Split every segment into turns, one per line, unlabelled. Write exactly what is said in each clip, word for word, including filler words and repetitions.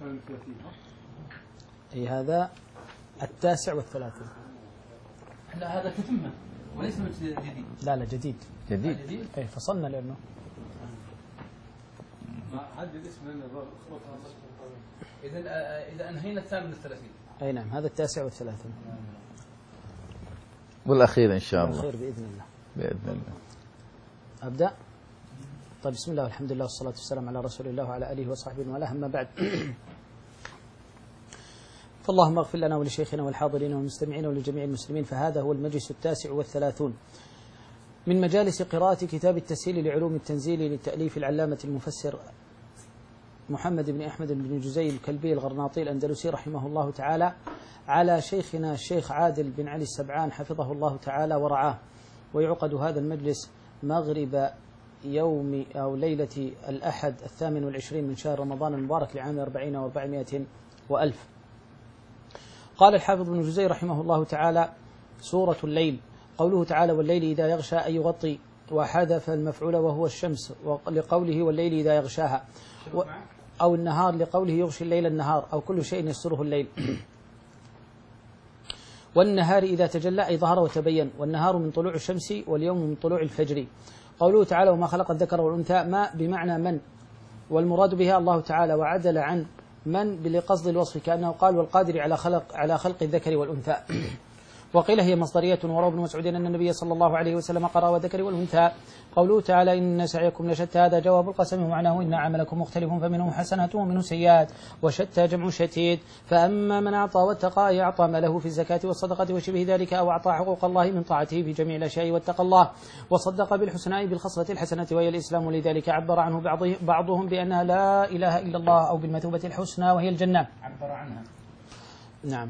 أي هذا التاسع والثلاثون.
لا هذا كتمة وليس جديد.
لا لا جديد
جديد.
أي فصلنا لأنه
ما حد الاسم لنا
إذا إذا أنهينا الثامن والثلاثين.
أي نعم هذا التاسع والثلاثون
والأخير إن شاء الله.
الأخير بإذن الله.
بإذن الله.
أبدأ. طيب بسم الله والحمد لله والصلاة والسلام على رسول الله وعلى آله وصحبه وله أما بعد. فاللهم اغفر لنا ولشيخنا والحاضرين والمستمعين ولجميع المسلمين. فهذا هو المجلس التاسع والثلاثون من مجالس قراءة كتاب التسهيل لعلوم التنزيل للتأليف العلامة المفسر محمد بن أحمد بن جزي الكلبي الغرناطي الأندلسي رحمه الله تعالى على شيخنا الشيخ عادل بن علي السبعان حفظه الله تعالى ورعاه. ويعقد هذا المجلس مغرب يوم أو ليلة الأحد الثامن والعشرين من شهر رمضان المبارك لعام أربعين وأربعمائة وألف. قال الحافظ بن جزي رحمه الله تعالى: سورة الليل. قوله تعالى: والليل إذا يغشى أن يغطي، وحذف المفعول وهو الشمس لقوله والليل إذا يغشاها، أو النهار لقوله يغشي الليل النهار، أو كل شيء يستره الليل. والنهار إذا تجلى أي ظهر وتبين، والنهار من طلوع الشمس واليوم من طلوع الفجر. قوله تعالى: وما خلق الذكر والأنثى، ما بمعنى من، والمراد بها الله تعالى، وعدل عن من لقصد الوصف كأنه قال: والقادر على خلق على خلق الذكر والأنثى. وقيل هي مصدرية. وروى ابن مسعود أن النبي صلى الله عليه وسلم قرأ والذكر والأنثى. قوله تعالى: إن سعيكم لشتى، هذا جواب القسم ومعناه إن عملكم مختلف فمنه حسنات ومنه سيئات، وشتى جمع شتيت. فأما من أعطى واتقى أعطى ما له في الزكاة والصدقة وشبه ذلك، أو أعطى حقوق الله من طاعته في جميع الأشياء واتقى الله وصدق بالحسنى بالخصلة الحسنة وهي الإسلام. لذلك عبر عنه بعضهم بأنها لا إله إلا الله، أو بالمثوبة الحسنى وهي الجنة.
عبر عنها
نعم،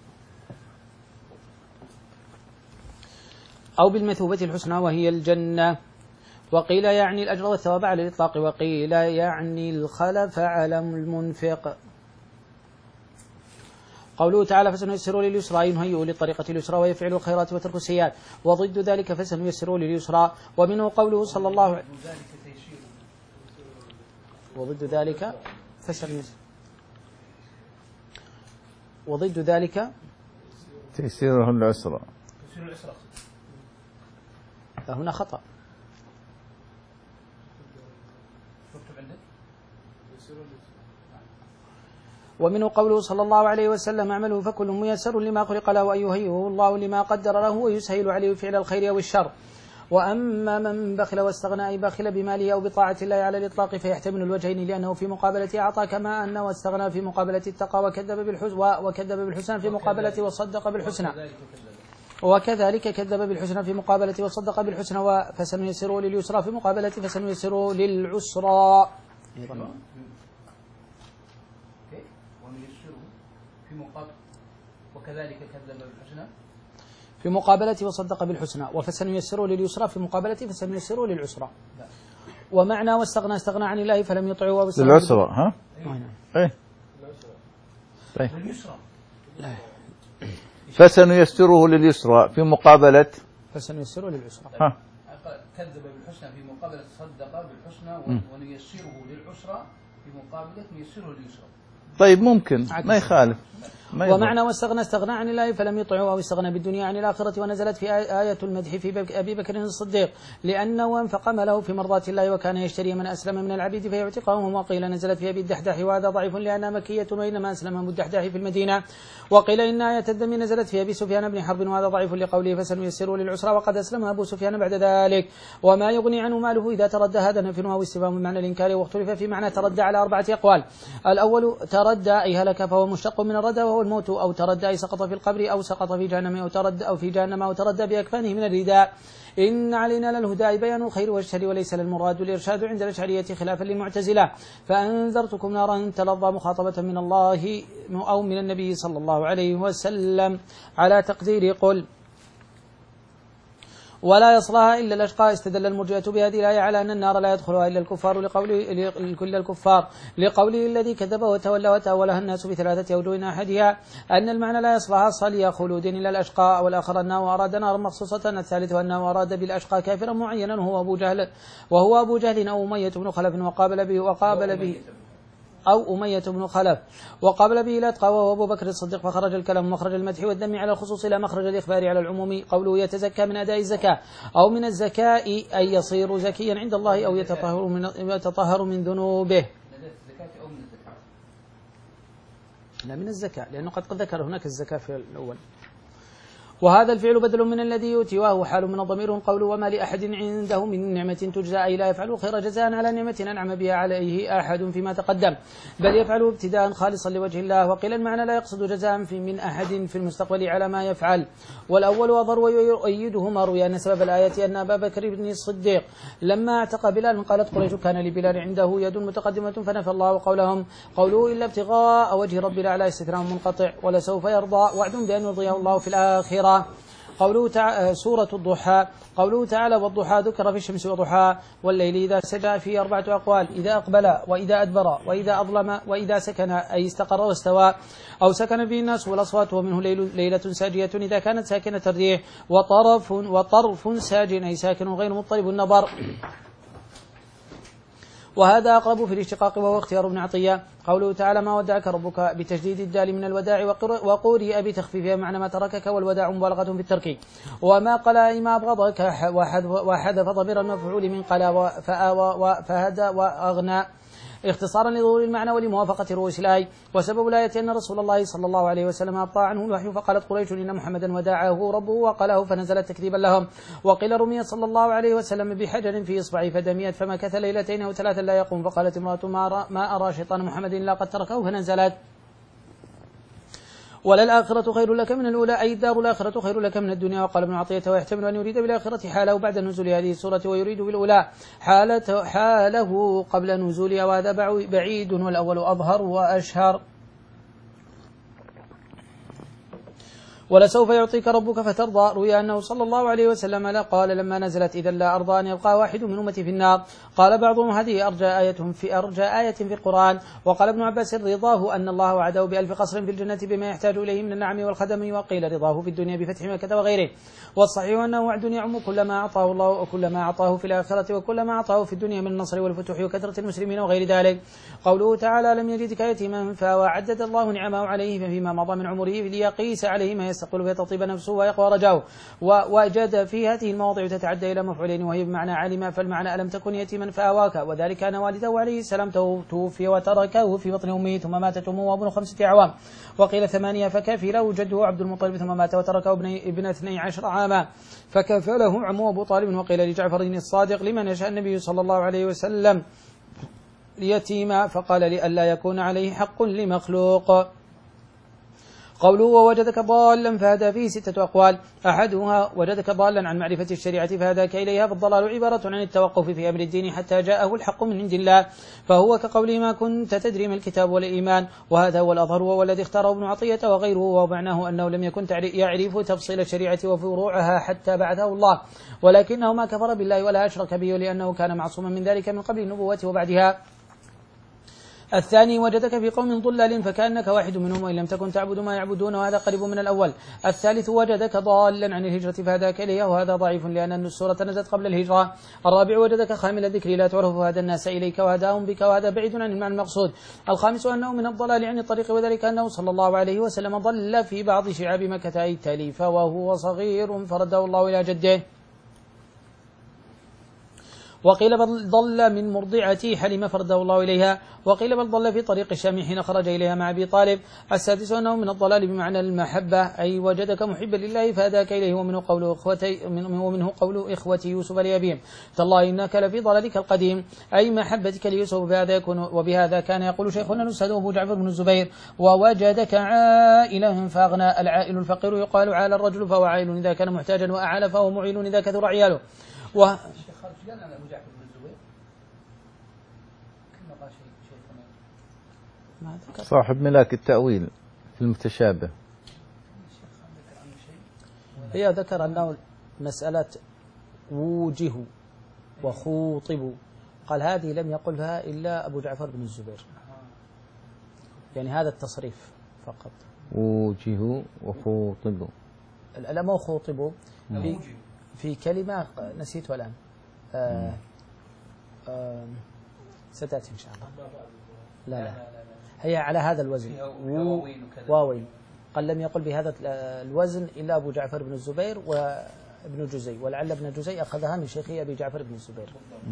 أو بالمثوبة الحسنى وهي الجنة. وقيل يعني الأجر والثواب على الإطلاق، وقيل يعني الخلف على المنفق. قوله تعالى: فسنيسره لليسرى، ينهيئ للطريقة اليسرى ويفعل الخيرات وترك السيئات، وضد ذلك فسنيسره لليسرى. ومنه قوله صلى الله عليه وسلم: وضد ذلك فسنيسره وضد ذلك
تيسيره العسرى.
هنا خطأ. ومنه قوله صلى الله عليه وسلم: اعملوا فكل ميسر لما خلق له، أن يهيئه الله لما قدر له ويسهل عليه فعل الخير أو الشر. وأما من بخل واستغنى، أي بخل بماله أو بطاعة الله على الإطلاق، فيحتمل الوجهين، لأنه في مقابلة أعطى كما أن، واستغنى في مقابلة التقى، وكذب بالحسنى وكذب بالحسنى في مقابلة وصدق بالحسنى، وكذلك كذب بالحسنى في مقابلة وصدق بالحسنى. فسنيسره لليسرى في مقابلة فسنيسره للعسرى.
وكذلك كذب بالحسنى
في مقابلة وصدق بالحسنى، وفسنيسره لليسرى في مقابلة فسنيسره للعسرى. ومعنى واستغنى استغنى عن الله فلم يطعه
للعسرى. ها ايه طيب
لا.
فسنيسره لليسرى في مقابلة
فسنيسره للعسرى.
ها
كذب بالحسنى في مقابلة صدق بالحسنى، ونيسره للعسرى في مقابلة نيسره لليسرى.
طيب ممكن ما يخالف.
ومعنى واستغنى استغنى عن الله فلم يطعه، أو استغنى بالدنيا عن الآخرة. ونزلت في آية المدح في أبي بكر الصديق، لأنه أنفق ماله في مرضاة الله، وكان يشتري من أسلم من العبيد فيعتقهم. وقيل نزلت في أبي الدحداح، وهذا ضعيف لأنها مكية، وإنما أسلم أبو الدحداح في المدينة. وقيل إن آية الدم نزلت في أبي سفيان بن حرب، وهذا ضعيف لقوله فسنيسره للعسرى، وقد أسلم أبو سفيان بعد ذلك. وما يغني عنه ماله إذا تردى، هذا نفي أو استفهام بمعنى الإنكار. واختلف في معنى تردى على أربعة أقوال. الأول تردى أي هلك، فهو مشتق من الردى وهو الموت، أو تردى أي سقط في القبر، أو سقط في جهنم، أو تردى أو في جهنم، أو تردى بأكفانه من الرداء. إن علينا للهدى بيان الخير والشر، وليس للمراد الإرشاد عند الأشعرية خلافا للمعتزلة. فأنذرتكم نارا تلظى، مخاطبة من الله أو من النبي صلى الله عليه وسلم على تقدير قل ولا يصلها إلا الأشقى. استدل المرجئة بهذه الآية على أن النار لا يدخلها إلا الكفار، لقول كل الكفار، لقوله الذي كذب وتولى وتأولها الناس بثلاثة أوجه. أحدها أن المعنى لا يصلها صلي خلود إلا الأشقى، والآخر أنه أراد نارا مخصوصة، الثالث أنه أراد بالأشقى كافرا معينا وهو أبو جهل وهو أبو جهل أو أمية بن خلف، وقابل به وقابل به أو أمية بن خلف. وقابل به الأتقى وهو أبو بكر الصديق، فخرج الكلام مخرج المدح والذم على الخصوص إلى مخرج الإخبار على العموم. قوله يتزكى من أداء الزكاة أو من الزكاء أي يصير زكيا عند الله أو يتطهر من, يتطهر من ذنوبه. لا من الزكاة، لأنه قد ذكر هناك الزكاة في الأول. وهذا الفعل بدل من الذي يؤتي، وهو حال من ضمير. قوله وما لأحد عنده من نعمة تجزى أي لا يفعل خير جزاء على نعمة أنعم بها عليه أحد فيما تقدم، بل يفعله ابتداء خالصا لوجه الله. وقيل المعنى لا يقصد جزاء في من أحد في المستقبل على ما يفعل. والأول أظهر ويؤيده ما روي أن سبب الآية أن أبا بكر بن الصديق لما اعتق بلال قالت قريش كان لبلال عنده يد متقدمة فنفى الله قولهم. قوله إلا ابتغاء وجه رب الأعلى استثناء منقطع، ولسوف يرضى وعد بأن يرضيه الله في الآخرة. قوله تعالى سورة الضحى. قوله تعالى والضحى ذكر في الشمس وضحاها والليل إذا سجى، فيه أربعة أقوال: إذا أقبل، وإذا أدبر، وإذا أظلم، وإذا سكن أي استقر واستوى أو سكن فيه الناس والأصوات، ومنه ليل ليلة ساجية إذا كانت ساكنة الريح، وطرف وطرف ساجن أي ساكن غير مضطرب النظر. وهذا أقرب في الاشتقاق وهو اختيار ابن عطية. قوله تعالى ما ودعك ربك بتجديد الدال من الوداع، وقورئ بتخفيفها معنى ما تركك، والوداع مبالغة في الترك. وما قال ما أبغضك وحذف ضمير المفعول من قلا فآوى فهدى وأغنى اختصارا لظهور المعنى ولموافقة رؤوس الآية. وسبب الآية أن رسول الله صلى الله عليه وسلم أبطى عنه الوحي، فقالت قريش إن محمدا وداعه ربه وقاله فنزل تكذيبا لهم. وقيل رمي صلى الله عليه وسلم بحجر في إصبعه فدميت فمكث ليلتين أو ثلاثا لا يقوم، فقالت امرأة ما أرى شيطان محمد إلا قد تركه فنزلت وللآخرة خير لك من الأولى أي الدار الآخرة خير لك من الدنيا. وقال ابن عطية ويحتمل أن يريد بالآخرة حاله بعد نزول هذه السورة، ويريد بالأولى حالته حاله قبل نزولها، وهذا بعيد والأول أظهر وأشهر. ولسوف يعطيك ربك فترضى. روي أنه صلى الله عليه وسلم قال لما نزلت إذا لا أرضى أن يبقى واحد من أمتي في النار. قال بعضهم هذه أرجى آية في أرجى آية في القرآن. وقال ابن عباس رضاه أن الله وعده بألف قصر في الجنة بما يحتاج إليه من النعم والخدم. وقيل رضاه في الدنيا بفتح مكة وغيره. والصحيح أنه وعد يعم كل ما أعطاه الله وكل ما أعطاه في الآخرة وكل ما أعطاه في الدنيا من النصر والفتوح وكثرة المسلمين وغير ذلك. قوله تعالى لم يجدك يتيما فآوى، عدد الله نعمه عليه فيما مضى من عمره ليقيس عليه ما يستقبل فيتطيب نفسه ويقوى رجاؤه. ووجد في هذه المواضع تتعدى إلى مفعولين، وهي بمعنى علم، فالمعنى ألم تكن يتيما فآواك، وذلك أن والده عليه السلام توفي وتركه في بطن أمه ثم ماتت أمه وابن خمسة أعوام، وقيل ثمانية، فكفله جده عبد المطلب ثم مات وتركه ابن اثني عشر عاما فكفله عمه أبو طالب. وقيل لجعفر الصادق لمن يشاء النبي صلى الله عليه وسلم يتيما فقال لئلا يكون عليه حق لمخلوق. قوله ووجدك ضالا فهدى فيه ستة أقوال، أحدها وجدك ضالا عن معرفة الشريعة فهداك إليها، فالضلال عبارة عن التوقف في أمر الدين حتى جاءه الحق من عند الله، فهو كقوله ما كنت تدري ما الكتاب ولا الإيمان. وهذا هو الأظهر وهو الذي اختاره ابن عطية وغيره، ومعناه أنه لم يكن يعرف تفصيل الشريعة وفروعها حتى بعثه الله، ولكنه ما كفر بالله ولا أشرك به لأنه كان معصوما من ذلك من قبل النبوة وبعدها. الثاني وجدك في قوم ضلال فكأنك واحد منهم وإن لم تكن تعبد ما يعبدون، وهذا قريب من الأول. الثالث وجدك ضالا عن الهجرة فهداك إليها، وهذا ضعيف لأن السورة نزلت قبل الهجرة. الرابع وجدك خامل الذكر لا تعرف فهدى الناس إليك وهداهم بك، وهذا بعيد عن المعنى المقصود. الخامس أنه من الضلال عن الطريق، وذلك أنه صلى الله عليه وسلم ضل في بعض شعاب مكة أي تليف وهو صغير فرده الله إلى جده. وقيل بل ضل من مرضعته حلم فرده الله إليها، وقيل بل ضل في طريق الشام حين خرج إليها مع أبي طالب. السادس أنه من الضلال بمعنى المحبة أي وجدك محبا لله فهداك إليه، ومنه قول إخوتي ومنه قول إخوة يوسف لأبيهم تالله إنك لفي ضلالك القديم أي محبتك ليوسف، بهذا يكون وبهذا كان يقول شيخنا الأستاذ أبو جعفر بن الزبير ووجدك عائلا فأغنى. العائل الفقير يقال عال الرجل فهو عائل إذا كان محتاجا، وأعال فهو معيل إذا كثر عياله. و
صاحب ملاك التأويل في المتشابه
هي ذكر أنه مسألة ووجه وخوطب، قال هذه لم يقلها إلا أبو جعفر بن الزبير، يعني هذا التصريف فقط.
ووجه وخوطب
لا مو خوطب، في, في كلمة نسيتها الآن آه آه ستأتي إن شاء الله. لا لا هي على هذا الوزن واوين. قال لم يقل بهذا الوزن إلا أبو جعفر بن الزبير وابن جزي، ولعل ابن جزي أخذها من شيخه أبي جعفر بن الزبير.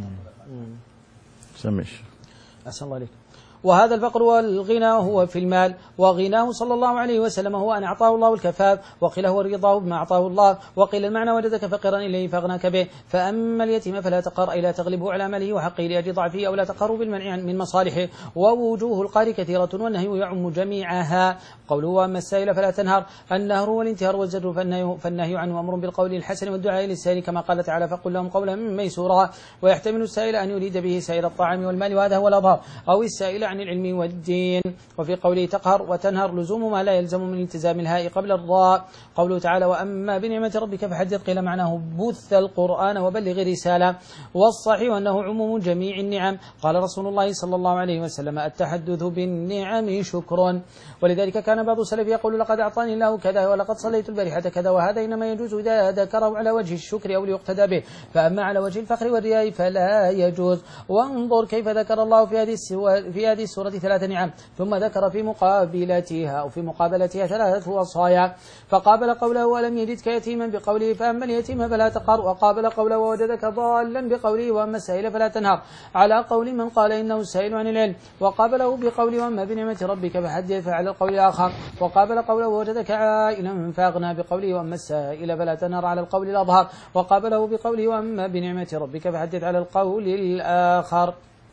سمش
أحسن الله عليك. وهذا الفقر والغنى هو في المال، وغناه صلى الله عليه وسلم هو أن أعطاه الله الكفاف، وقيل هو رضاه بما أعطاه الله، وقيل المعنى وجدك فقيرا إليه فأغناك به. فأما اليتيم فلا تقهر أي لا تغلبه على ماله وحقه لأجل ضعفه، أو لا تقهره بالمنع من مصالحه. ووجوه القهر كثيرة والنهي يعم جميعها. قوله وأما السائل فلا تنهر، النهر والانتهار والزجر، فالنهي, فالنهي عنه أمر بالقول الحسن والدعاء للسائل كما قال تعالى فقل لهم قولا ميسورا. ويحتمل السائل أن يريد به سائل الطعام والمال وهذا هو الأظهر، أو السائل عن العلم والدين. وفي قوله تقهر وتنهر لزوم ما لا يلزم من التزام الهاء قبل الراء. قوله تعالى وأما بنعمة ربك فحدث، قيل معناه بث القرآن وبلغ رسالة، والصحيح أنه عموم جميع النعم. قال رسول الله صلى الله عليه وسلم التحدث بالنعم شكر. ولذلك كان بعض السلف يقول لقد أعطاني الله كذا ولقد صليت البارحة كذا، وهذا إنما يجوز إذا ذكره على وجه الشكر أو ليقتدى به، فأما على وجه الفخر والرياء فلا يجوز. وانظر كيف ذكر الله في هذه في هذه السورة ثلاث نعم، ثم ذكر في مقابلتها أو في مقابلتها ثلاثة وصايا، فقابل قوله ولم يجدك يتيما بقوله فأما اليتيم فلا تقهر، وقابل قوله ووجدك ضالا بقوله وأما السائل فلا تنهر، على قول من قال إنه السائل عن العلم، وقابله بقوله وأما بنعمة ربك فحدث على القول الآخر، وقابل قوله ووجدك عائلا فأغنى بقوله وأما السائل فلا تنهر على القول الأظهر، وقابله بقوله وأما بنعمة ربك فحدث على القول الآخر.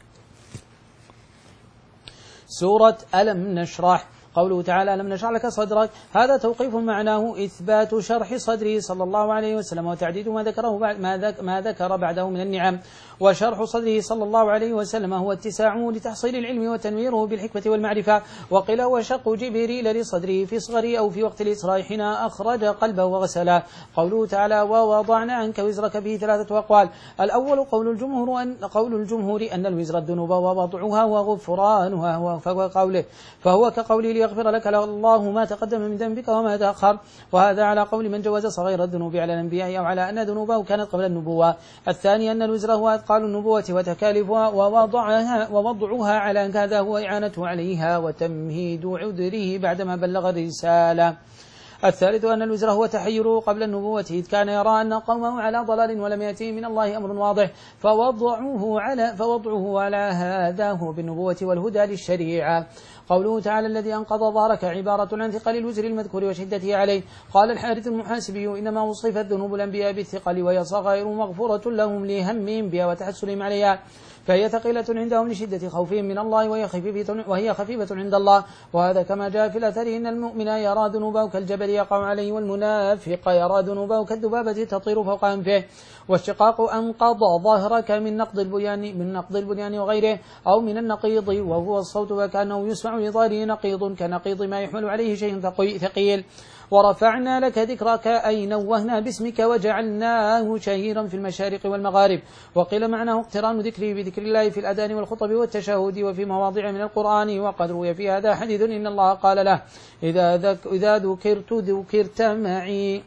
سورة ألم نشرح. قوله تعالى ألم نشرح لك صدرك، هذا توقيف معناه إثبات شرح صدره صلى الله عليه وسلم وتعديد ما ذكره بعد ما ذكر بعده من النعم. وشرح صدره صلى الله عليه وسلم هو اتساعه لتحصيل العلم وتنويره بالحكمة والمعرفة. وقيل هو شق جبريل لصدره في صغره أو في وقت الإسراء حين أخرج قلبه وغسله. قوله تعالى ووضعنا عنك وزرك به ثلاثة أقوال. الأول قول الجمهور أن قول الجمهور أن الوزر الذنوب ووضعها وغفرانها، فهو قوله فهو كقوله ليغفر لك الله ما تقدم من ذنبك وما تأخر، وهذا على قول من جوز صغير الذنوب على الأنبياء أو على أن ذنوبه كانت قبل النبوة. الثاني أن الوزر هو أثقال النبوة وتكاليفها ووضعها, ووضعها على كذا هو إعانته عليها وتمهيد عذره بعدما بلغ الرسالة. الثالث أن الوزر هو تحيره قبل النبوة، إذ كان يرى أن قومه على ضلال ولم يأتيه من الله أمر واضح، فوضعه على, فوضعه على هذا هو بالنبوة والهدى للشريعة. قوله تعالى الذي أنقض ظهرك عبارة عن ثقل الوزر المذكور وشدته عليه. قال الحارث المحاسبي إنما وصفت ذنوب الأنبياء بالثقل، وهي صغائر مغفورة لهم لهمهم بها وتحسنهم عليها، فهي ثقيلة عندهم لشدة خوفهم من الله وهي خفيفة, وهي خفيفة عند الله. وهذا كما جاء في الأثر إن المؤمن يرى ذنوبه كالجبل يقع عليه، والمنافق يرى ذنوبه كالذبابة تطير فوق أنفه. والشقاق أنقض ظهرك من نقض البنيان من نقض البنيان وغيره، أو من النقيض وهو الصوت وكأنه يسمع لظهره نقيض كنقيض ما يحمل عليه شيء ثقيل. ورفعنا لك ذكرك أي نوهنا باسمك وجعلناه شهيرا في المشارق والمغارب. وقيل معناه اقتران ذكره بذكر الله في الأذان والخطب والتشهد وفي مواضع من القرآن. وقد روي في هذا حديث إن الله قال له إذا, ذك إذا ذكرت ذكرت معي.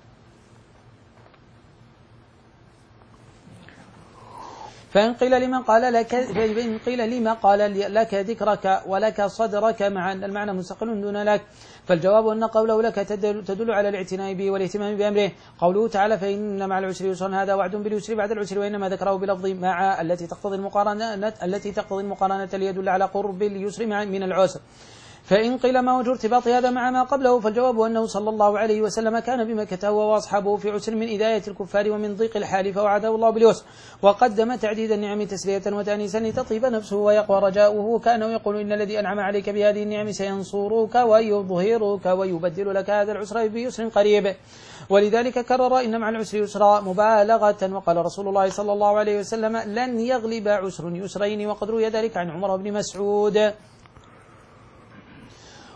فإن قيل لمن قال لك فإن قيل لما قال لك ذكرك ولك صدرك مع أن المعنى مستقل دون لك، فالجواب أن قوله لك تدل على الاعتناء به والاهتمام بأمره. قوله تعالى فإن مع العسر يسرا، هذا وعد باليسر بعد العسر، وإنما ذكره بلفظ مع التي تقتضي المقارنة التي تقتضي المقارنة ليدل على قرب اليسر من العسر. فإن قيل ما وجه ارتباط هذا مع ما قبله، فالجواب أنه صلى الله عليه وسلم كان بمكة هو وأصحابه في عسر من إذاية الكفار ومن ضيق الحال، فوعده الله باليسر، وقدم تعديد النعم تسلية وتأنيسا لتطيب نفسه ويقوى رجاؤه، كأنه يقول إن الذي أنعم عليك بهذه النعم سينصرك ويظهرك ويبدل لك هذا العسر بيسر قريب. ولذلك كرر إن مع العسر يسرا مبالغة. وقال رسول الله صلى الله عليه وسلم لن يغلب عسر يسرين، وقد روي ذلك عن عمر بن مسعود.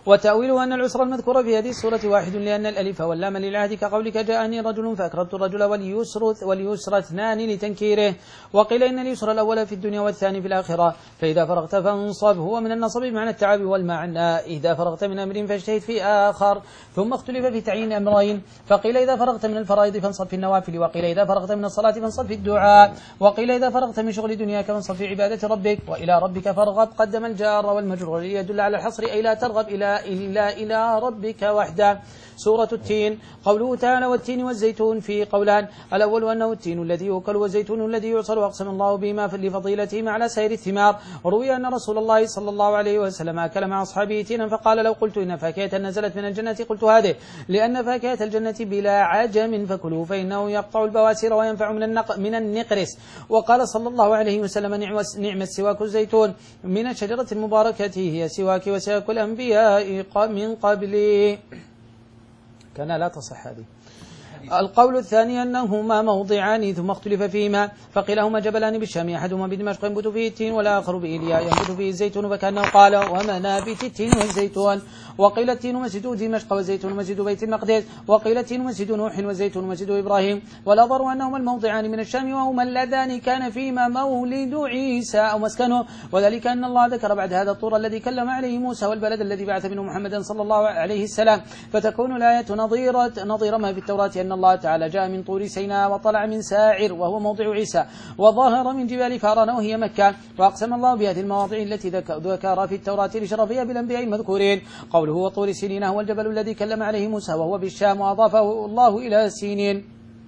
وتأويله أن العسر المذكور في هذه السورة واحد، لأن الألف واللام للعهد كقولك جاءني رجل فأكرمت الرجل، واليسر واليسر اثنان لتنكيره. وقيل إن اليسر الأول في الدنيا والثاني في الآخرة، فإذا فرغت فانصب هو من النصب بمعنى التعب، والمعنى إذا فرغت من أمر فاجتهد في آخر. ثم اختلف في تعيين أمرين، فقيل إذا فرغت من الفرائض فانصب في النوافل، وقيل إذا فرغت من الصلاة فانصب في الدعاء، وقيل إذا فرغت من شغل دنياك فانصب في عبادة ربك. وإلى ربك فارغب قدم الجار والمجرور ليدل على الحصر، أي لا ترغب إلى إلا إلى ربك وحده. سورة التين. قوله تعالى والتين والزيتون في قولان، الأول أنه التين الذي يؤكل والزيتون الذي يعصر، وأقسم الله بهما لفضيلتهما على سائر الثمار. روي أن رسول الله صلى الله عليه وسلم أكل مع أصحابه تينا فقال لو قلت إن فاكهة نزلت من الجنة قلت هذه، لأن فاكهة الجنة بلا عجم فكلوه فإنه يقطع البواسير وينفع من النق من النقرس. وقال صلى الله عليه وسلم نعم السواك الزيتون من الشجرة المباركة هي سواك وسواك الأنبياء من قبلي. كان لا تصح هذه. القول الثاني أنهما موضعان ثم اختلف فيهما، فقيل هما جبلان بالشام، أحدهما بدمشق ينبت فيه التين والآخر بإيليا ينبت فيه الزيتون، فكأنه قال ومنابت التين والزيتون. وقيل التين مسجد دمشق والزيتون مسجد بيت المقدس، وقيل التين مسجد نوح والزيتون مسجد إبراهيم. والأظهر أنهما الموضعان من الشام، وهما اللذان كان فيما مولد عيسى أو مسكنه، وذلك أن الله ذكر بعد هذا الطور الذي كلم عليه موسى والبلد الذي بعث منه محمدا صلى الله عليه السلام، فتكون الآية نظيرة نظير ما في التوراة أن الله تعالى جاء من طور سيناء وطلع من ساعر وهو موضع عيسى، وظهر من جبال فاران وهي مكة. وأقسم الله بهذه المواضع التي ذكر في التوراة لشرفها بالأنبياء المذكورين. قوله وطور سينين هو الجبل الذي كلم عليه موسى وهو بالشام، وأضافه الله إلى سينين.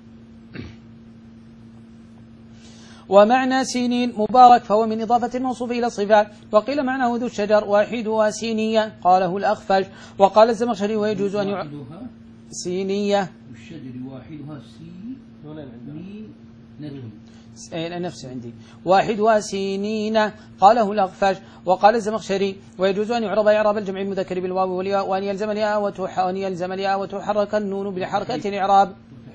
ومعنى سينين مبارك، فهو من إضافة الموصوف إلى الصفات. وقيل معناه ذو الشجر واحدها سينية، قاله الأخفش. وقال الزمخشري ويجوز أن يع... سينية
الشجر واحدها سي
نفس عندي واحدها سينين، قاله الأخفش. وقال الزمخشري ويجوز أن يعرب إعراب الجمع المذكر بالواو والياء، وأن يلزم الياء وأن يلزم الياء وتحرك النون بحركة الإعراب.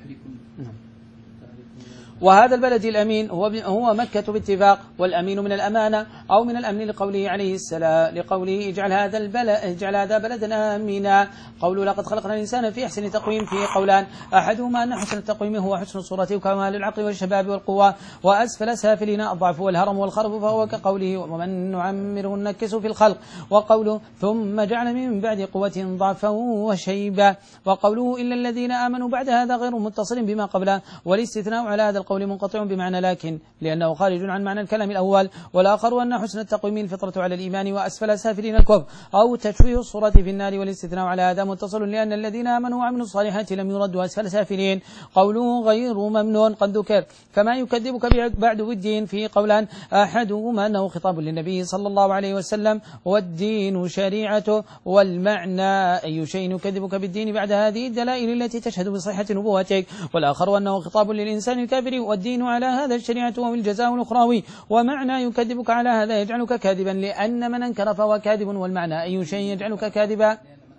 وهذا البلد الأمين هو هو مكة باتفاق، والأمين من الأمانة أو من الأمن لقوله عليه السلام لقوله اجعل هذا البلد اجعل هذا بلدا آمنا. قوله لقد خلقنا الإنسان في أحسن تقويم فيه قولان، أحدهما أن حسن التقويم هو حسن صورته وكمال العقل والشباب والقوة، وأسفل سافلين الضعف والهرم والخرف، فهو كقوله ومن نعمره نكسه في الخلق. وقوله ثم جعل من بعد قوة ضعفا وشيبا. وقوله إلا الذين آمنوا بعد هذا غير متصل بما قبله، والاستثناء على هذا القول منقطع بمعنى لكن، لأنه خارج عن معنى الكلام الأول. والآخر أن حسن التقويم الفطرة على الإيمان وأسفل سافلين الكفر أو تشويه الصورة في النار، والاستثناء على هذا متصل، لأن الذين آمنوا وعملوا الصالحات لم يردوا أسفل سافلين. قوله غير ممنون قد ذكر، فما يكذبك بعد بالدين في قولان، أحدهما أنه خطاب للنبي صلى الله عليه وسلم والدين شريعته، والمعنى أي شيء يكذبك بالدين بعد هذه الدلائل التي تشهد بصحة نبوتك. والآخر أنه خطاب للإنسان الكافر والدين على هذا الشريعة وهو الجزاء الأخروي، ومعنى يكذبك على هذا يجعلك كاذبا، لأن من أنكر فهو كاذب، والمعنى أي شيء يجعلك كاذبا.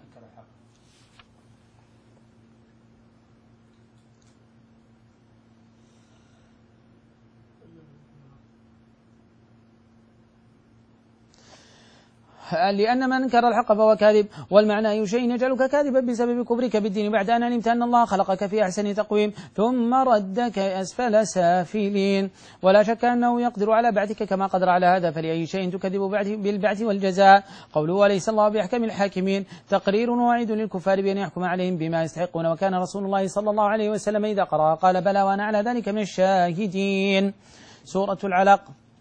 لأن من انكر الحق فهو كاذب، والمعنى أي شيء يجعلك كاذبا بسبب كفرك بالدين بعد أن علمت أن الله خلقك في أحسن تقويم ثم ردك أسفل سافلين. ولا شك أنه يقدر على بعثك كما قدر على هذا، فلأي شيء تكذب بالبعث والجزاء. قوله أليس الله بأحكم الحاكمين تقرير ووعيد للكفار بأن يحكم عليهم بما يستحقون، وكان رسول الله صلى الله عليه وسلم إذا قرأ قال بلى وأنا على ذلك من الشاهدين. سورة العلق.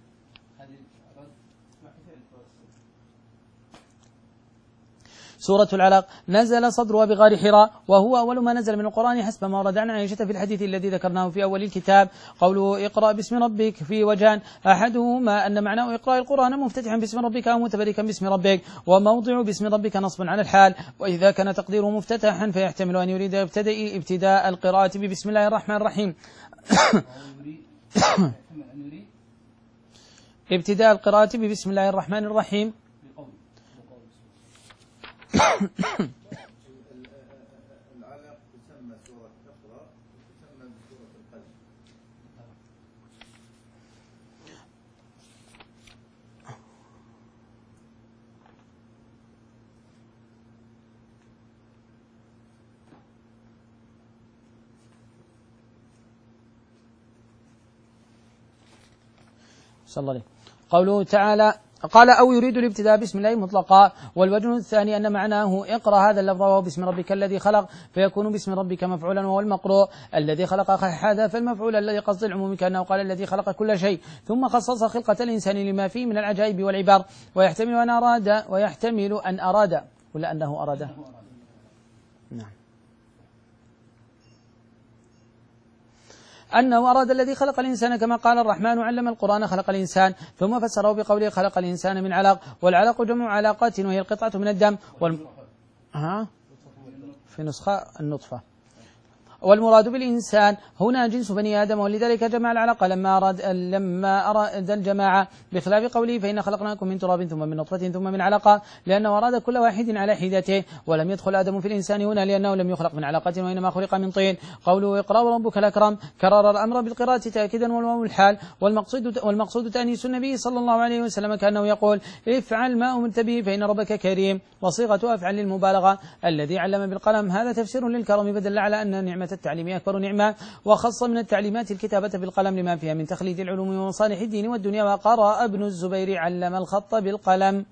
سورة العلق نزل صدرها بغار حراء، وهو أول ما نزل من القرآن حسب ما ورد عن عائشة في الحديث الذي ذكرناه في أول الكتاب. قوله اقرأ باسم ربك في وجهان، أحدهما أن معناه اقرأ القرآن مفتتحا باسم ربك أو متبركا باسم ربك، وموضع باسم ربك نصب على الحال، وإذا كان تقديره مفتتحا فيحتمل أن يريد ابتداء القراءة ببسم الله الرحمن الرحيم ابتداء القراءة ببسم الله الرحمن الرحيم.
العلق تسمى سورة اقرأ وتسمى بسورة القلم.
صلى الله عليه. قوله تعالى قال أو يريد الابتداء بسم الله مطلقا. والوجه الثاني أن معناه اقرأ هذا اللفظ وهو باسم ربك الذي خلق، فيكون باسم ربك مفعولا وهو المقروء. الذي خلق حذف المفعول الذي قصد العموم كأنه قال الذي خلق كل شيء، ثم خصص خلقة الإنسان لما فيه من العجائب والعبار. ويحتمل أن أراد ويحتمل أن أراد ولا أنه أراد. نعم. أنه أراد الذي خلق الإنسان كما قال الرحمن علم القرآن خلق الإنسان، ثم فسره بقوله خلق الإنسان من علق. والعلق جمع علاقات وهي القطعة من الدم وال... ها؟ في نسخة النطفة. والمراد بالإنسان هنا جنس بني آدم، ولذلك جمع العلقة لما أراد لما أراد الجماعة، بخلاف قوله فإن خلقناكم من تراب ثم من نطفة ثم من علقة، لأنه أراد كل واحد على حدته. ولم يدخل آدم في الإنسان هنا لأنه لم يخلق من علقة وإنما خلق من طين. قوله اقرأ وربك الأكرم كرر الأمر بالقراءة تأكيدا والواو الحال، والمقصود والمقصود تأنيس النبي صلى الله عليه وسلم كأنه يقول افعل ما أمرت به فإن ربك كريم. وصيغة أفعل للمبالغة. الذي علم بالقلم هذا تفسير للكرم بدل على أن نعمة التعليم أكبر نعمة، وخص من التعليمات الكتابة بالقلم لما فيها من تخليد العلوم ومصالح الدين والدنيا. وقرأ ابن الزبير علم الخط بالقلم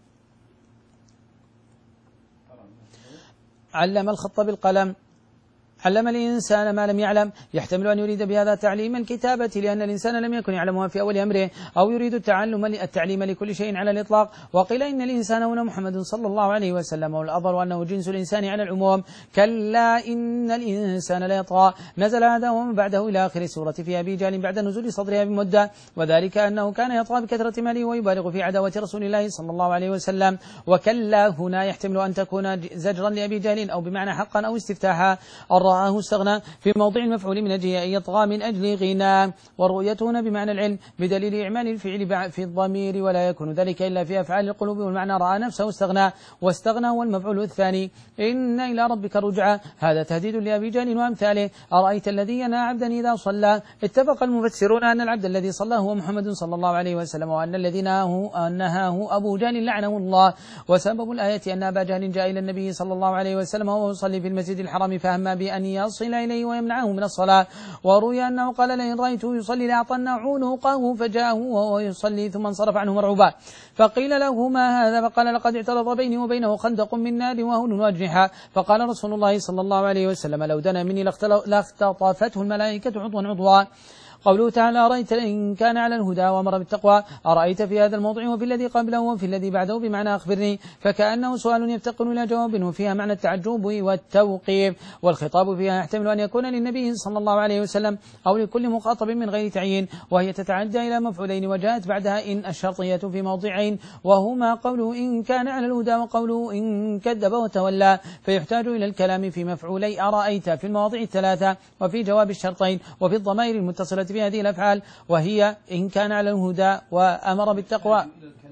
علم الخط بالقلم علم الإنسان ما لم يعلم. يحتمل أن يريد بهذا تعليم الكتابة لأن الإنسان لم يكن يعلمها في أول أمره، أو يريد التعلم التعليم لكل شيء على الإطلاق. وقيل إن الإنسان هنا محمد صلى الله عليه وسلم، والأظهر أنه جنس الإنسان على العموم. كلا إن الإنسان ليطغى. نزل هذا ومن بعده إلى آخر السورة في أبي جهل بعد نزول صدرها بمدة، وذلك أنه كان يطغى بكثرة ماله ويبالغ في عداوة رسول الله صلى الله عليه وسلم. وكلا هنا يحتمل أن تكون زجرا لأبي جهل أو بمعنى حقا أو استفتاحا. رآه استغنى في موضع المفعول من أجل أن يطغى من أجل غنى، والرؤية هنا بمعنى العلم بدليل إعمال الفعل في الضمير، ولا يكون ذلك إلا في أفعال القلوب. والمعنى رأى نفسه استغنى، واستغنى هو المفعول الثاني. إن إلى ربك رجعا هذا تهديد لأبي جهل وأمثاله. أرأيت الذي ينهى عبدا إذا صلى. اتفق المفسرون أن العبد الذي صلى هو محمد صلى الله عليه وسلم، وأن الذي نهاه نهاه أبو جهل لعنه الله. وسبب الآية أن أبا جهل جاء إلى النبي صلى الله عليه وسلم وهو يصلي في المسجد الحرام فهم بأن يصل إليه ويمنعه من الصلاة. وروي أنه قال لئن رأيته يصلي لأعطن عنقه، فجاءه وهو يصلي ثم انصرف عنه مرعوبا. فقيل له ما هذا؟ فقال لقد اعترض بيني وبينه خندق من نار وهن وأجنحة. فقال رسول الله صلى الله عليه وسلم لو دنا مني لاختطفته الملائكة عضوا عضوا. قوله تعالى أرأيت إن كان على الهدى وأمر بالتقوى. أرأيت في هذا الموضع وفي الذي قبله وفي الذي بعده بمعنى أخبرني، فكأنه سؤال يفتقر إلى جواب، وفيها معنى التعجب والتوقيف. والخطاب فيها يحتمل أن يكون للنبي صلى الله عليه وسلم أو لكل مخاطب من غير تعيين، وهي تتعدى إلى مفعولين، وجاءت بعدها إن الشرطية في موضعين، وهما قوله إن كان على الهدى وقوله إن كذب وتولى. فيحتاج إلى الكلام في مفعولي أرأيت في المواضع الثلاثة، وفي جواب الشرطين، وفي الضمائر المتصلة في هذه الأفعال، وهي إن كان على الهدى وأمر بالتقوى.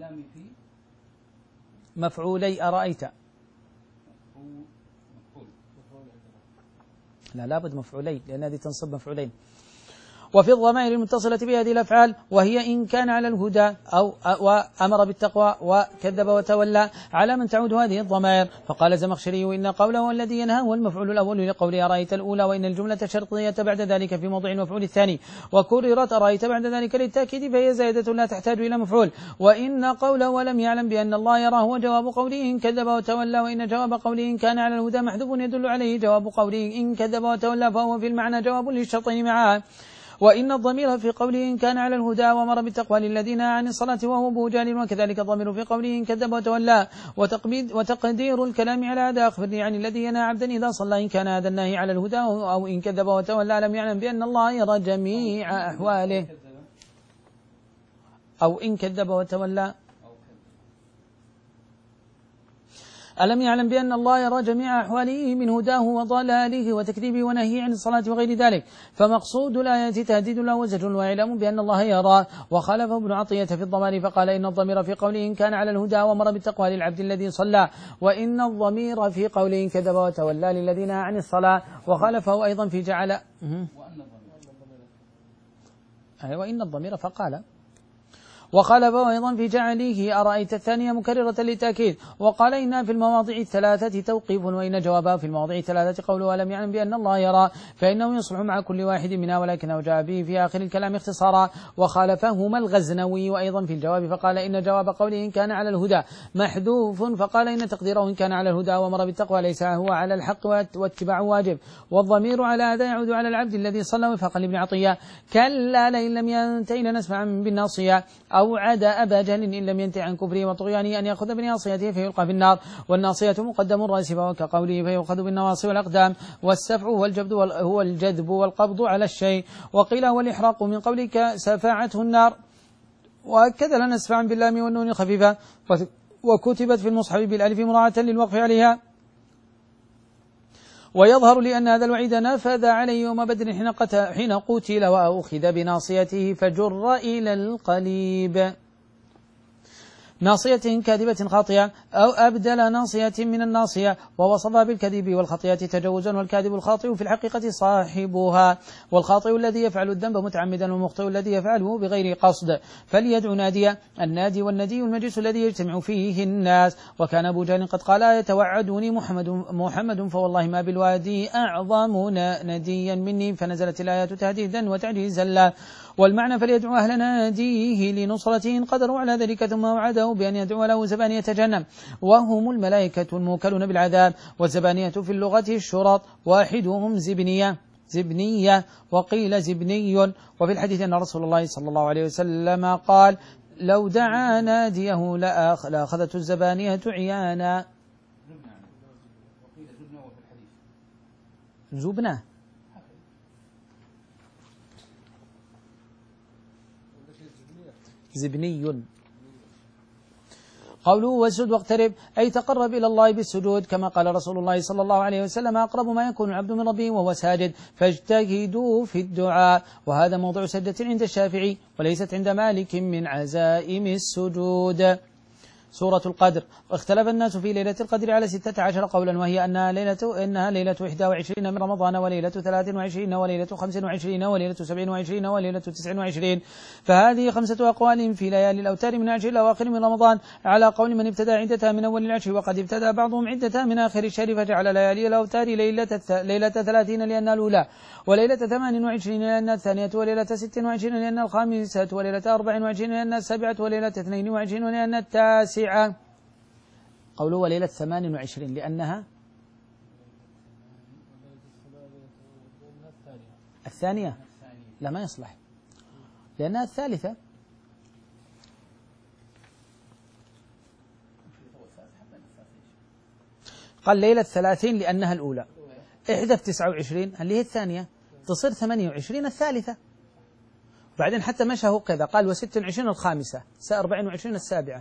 مفعولي أرأيت لا لابد مفعولين لأن هذه تنصب مفعولين. وفي الضمائر المتصلة بهذه الأفعال، وهي إن كان على الهدى أو وأمر بالتقوى وكذب وتولى، على من تعود هذه الضمائر. فقال الزمخشري إن قوله الذي ينهى هو المفعول الأول لقوله أرأيت الأولى، وإن الجملة شرطية بعد ذلك في موضع المفعول الثاني، وكررت أرأيت بعد ذلك للتأكيد فهي زائدة لا تحتاج إلى مفعول. وإن قوله ولم يعلم بأن الله يراه هو جواب قوله إن كذب وتولى، وإن جواب قوله إن كان على الهدى محذوف يدل عليه جواب قوله إن كذب وتولى، فهو في المعنى جواب للشرطين معا. وإن الضمير في قوله إن كان على الهدى وأمر بالتقوى للذين عن الصلاة وهو أبو جهل، وكذلك الضمير في قوله إن كذب وتولى. وتقدير الكلام على هذا أخبرني عن الذي ينهى عبدا إذا صلى إن كان هذا النهي على الهدى أو إن كذب وتولى لم يعلم بأن الله يرى جميع أحواله، أو إن كذب وتولى ألم يعلم بأن الله يرى جميع أحواله من هداه وضلاله وتكذيبه ونهيه عن الصلاة وغير ذلك. فمقصود الآية تهديد له وزجر وإعلام بأن الله يرى. وخالف ابن عطية في الضمير فقال إن الضمير في قوله إن كان على الهدى وأمر بالتقوى للعبد الذي صلى، وإن الضمير في قوله إن كذب وتولى للذين عن الصلاة. وخالفه أيضا في جعل وإن الضمير فقال وخالفه أيضا في جعله أرأيت الثانية مكررة للتأكيد، وقال إن في المواضع الثلاثة توقيف، وإن جوابها في المواضع الثلاثة قوله ألم يعلم بأن الله يرى، فإنه يصلح مع كل واحد منها، ولكنه جاء به في آخر الكلام اختصارا. وخالفهما الغزنوي وأيضا في الجواب فقال إن جواب قوله إن كان على الهدى محذوف، فقال إن تقديره إن كان على الهدى ومر بالتقوى ليس هو على الحق واتباع واجب، والضمير على هذا يعود على العبد الذي صلى وفق لابن عطية كلا لئن لم ينتهي لنسمعا بالناصية، أو عاد أبا جهل إن لم ينتهي عن كفره وطغيانه أن يأخذ بناصيته فيلقى في النار، والناصية مقدم راسبة وكقوله فيؤخذ بالنواصي والأقدام، والسفع هو الجبد هو الجذب والقبض على الشيء، وقيل هو الإحراق من قولك سفعته النار، وأكد لنا نسفعا باللام والنون الخفيفة، وكتبت في المصحف بالألف مراعاة للوقف عليها. ويظهر لأن هذا الوعيد نفذ عليه يوم بدر حين قتل, حين قتل وأخذ بناصيته فجر إلى القليب. ناصية كاذبة خاطئة أو أبدل ناصية من الناصية، ووصفها بالكذب والخطيئة تجوزا، والكاذب الخاطئ في الحقيقة صاحبها، والخاطئ الذي يفعل الذنب متعمدا، والمخطئ الذي يفعله بغير قصد. فليدعو ناديا، النادي والندي المجلس الذي يجتمع فيه الناس. وكان أبو جهل قد قال يتوعدني محمد محمد فوالله ما بالوادي أعظم نديا مني، فنزلت الآيات تهديدا وتعجيزا له. والمعنى فليدعو أهل ناديه لنصرته إن قدروا على ذلك، ثم وعده بأن يدعو له زبانية جهنم، وهم الملائكة الموكلون بالعذاب. والزبانية في اللغة الشرط، واحدهم زبنية زبنية وقيل زبني. وفي الحديث أن رسول الله صلى الله عليه وسلم قال لو دعا ناديه لأخذت الزبانية عيانا. زبنة زبني. قوله واسجد واقترب أي تقرب إلى الله بالسجود، كما قال رسول الله صلى الله عليه وسلم أقرب ما يكون العبد من ربه وهو ساجد، فاجتهدوا في الدعاء. وهذا موضع سجدة عند الشافعي وليست عند مالك من عزائم السجود. سورة القدر. واختلف الناس في ليلة القدر على ستة عشر قولا، وهي أنها ليلة إنها ليلة إحدى وعشرين من رمضان، وليلة ثلاث وعشرين، وليلة خمس وعشرين، وليلة سبع وعشرين، وليلة تسع وعشرين. فهذه خمسة أقوال في ليالي الأوتار من عشر الأواخر من رمضان، على قول من ابتدى عدتها من أول العشر، وقد ابتدى بعضهم عدتها من آخر الشهر، فجعل ليالي الأوتار ليلة ليلة ثلاثين لأنها الأولى، وليلة ثمان وعشرين لأنها الثانية، وليلة ست وعشرين لأنها الخامسة، وليلة أربع وعشرين لأنها السابعة، وليلة اثنين وعشرين لأنها التاسعة. قوله وليلة ثمان وعشرين لأنها الثانية، لا ما يصلح لأنها الثالثة. قال ليلة ثلاثين لأنها الأولى، إحدى في تسعة وعشرين اللي هي الثانية تصير ثمانية وعشرين الثالثة. بعدين حتى مشى هو كذا قال وست وعشرين الخامسة، أربع وعشرين السابعة.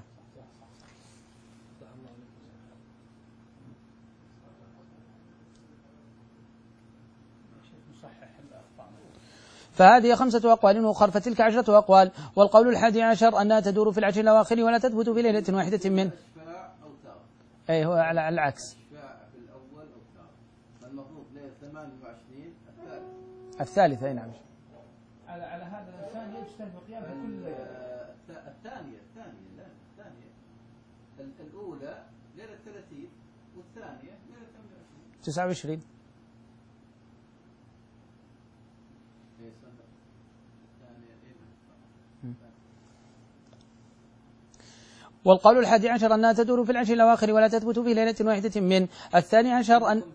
فهذه خمسة أقوال وأخر، فتلك عشرة أقوال. والقول الحادي عشر أنها تدور في العشر الأواخر ولا تثبت في ليلة واحدة منه. أي هو على العكس. الثالثة. نعم.
على على هذا الثانية يجتهد بقيام كل
الثانية الثانية لا الثانية الأولى ليلة ثلاثين والثانية ليلة
تسعة وعشرين. والقول الحادي عشر أنها تدور في العشر الأواخر ولا تثبت في ليلة واحدة من. الثاني عشر أن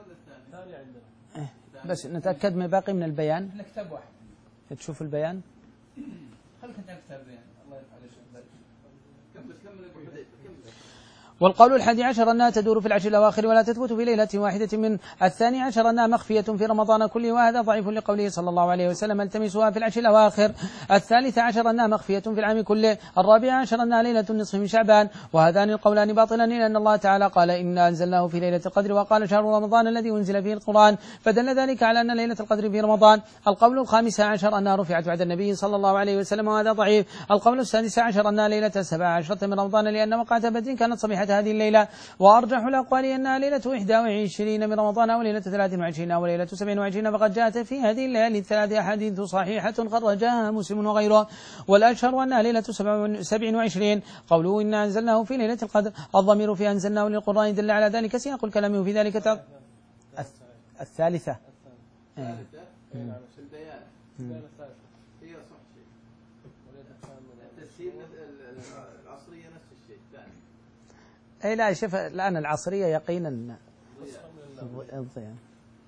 بس نتأكد من باقي من البيان.
نكتب واحد
تشوف البيان.
خليك أنت نكتب البيان. الله يرفع عليك. كمل كمل.
والقول الحادي عشر أنها تدور في العشر الأواخر ولا تثبت في ليلة واحدة من. الثاني عشر أنها مخفية في رمضان كله، وهذا ضعيف لقوله صلى الله عليه وسلم التمسوها في العشر الأواخر. الثالث عشر أنها مخفية في العام كله. الرابع عشر أنها ليلة النصف من شعبان. وهذان القولان باطلان، لأن الله تعالى قال إنا أنزلناه في ليلة القدر، وقال شهر رمضان الذي أنزل فيه القرآن، فدل ذلك على أن ليلة القدر في رمضان. القول الخامس عشر أنها رفعت بعد النبي صلى الله عليه وسلم، وهذا ضعيف. القول السادس عشر أنها ليلة سبع عشرة من رمضان، لأن وقعة بدر كانت صبيحة هذه الليلة. وأرجح الأقوال أنها ليلة إحدى وعشرين من رمضان أو ليلة ثلاث وعشرين أو ليلة سبع وعشرين، فقد جاءت في هذه الليالي الثلاث أحاديث صحيحة خرجها مسلم وغيره. والأشهر أنها ليلة سبع وعشرين. قوله إنا أنزلناه في ليلة القدر، الضمير في أنزلناه للقرآن دل على ذلك سياق الكلام، وفي ذلك تق... الثالثة
الثالثة في البيان هي صح شيء. التسهيل العصرية نفس الشيء الثاني.
أي لا شوف الآن العصرية يقينا الضياء.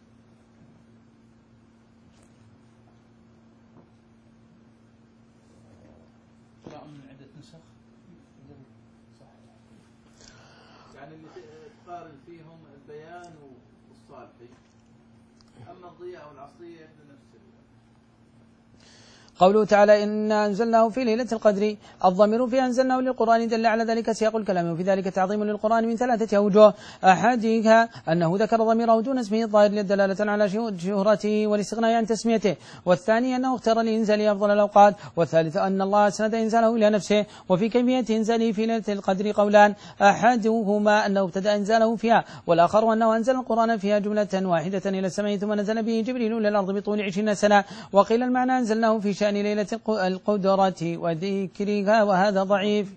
يعني اللي تقارن فيهم البيان والصالحي، أما الضياء والعصرية يبدو نفس الوقت.
قوله تعالى إنا أنزلناه في ليلة القدر، الضمير في أنزلناه للقرآن دل على ذلك سياق الكلام، وفي ذلك تعظيم للقرآن من ثلاثة أوجه. أحدها أنه ذكر ضميره دون اسمه الظاهر للدلالة على شهرته والاستغناء عن تسميته، والثاني أنه اختار لإنزاله أفضل الأوقات، والثالث أن الله أسند إنزاله إلى نفسه. وفي كيفية إنزاله في ليلة القدر قولان، أحدهما أنه ابتدأ إنزاله فيها، والآخر أنه أنزل القرآن فيها جملة واحدة إلى السماء ثم نزل به جبريل إلى الأرض بطول عشرين سنة. وقيل المعنى أنزلناه في شأن ليلة القدرة وذكرها، وهذا ضعيف.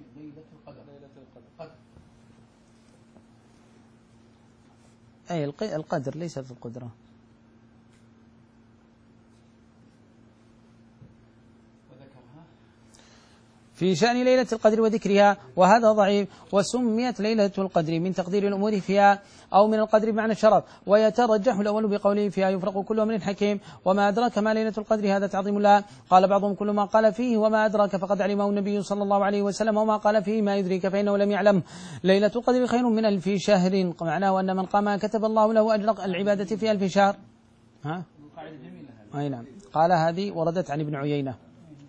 أي القدر ليست القدرة. في شأن ليلة القدر وذكرها، وهذا ضعيف. وسميت ليلة القدر من تقدير الأمور فيها أو من القدر بمعنى الشرف، ويترجح الأول بقوله فيها يفرق كل أمر حكيم. وما أدراك ما ليلة القدر، هذا تعظيم لها. قال بعضهم كل ما قال فيه وما أدراك فقد علمه النبي صلى الله عليه وسلم، وما قال فيه ما يدريك فإنه لم يعلم. ليلة القدر خير من ألف شهر، معناه أن من قام كتب الله له أجر العبادة في ألف شهر. ها؟ أي نعم. قال هذه وردت عن ابن عيينة.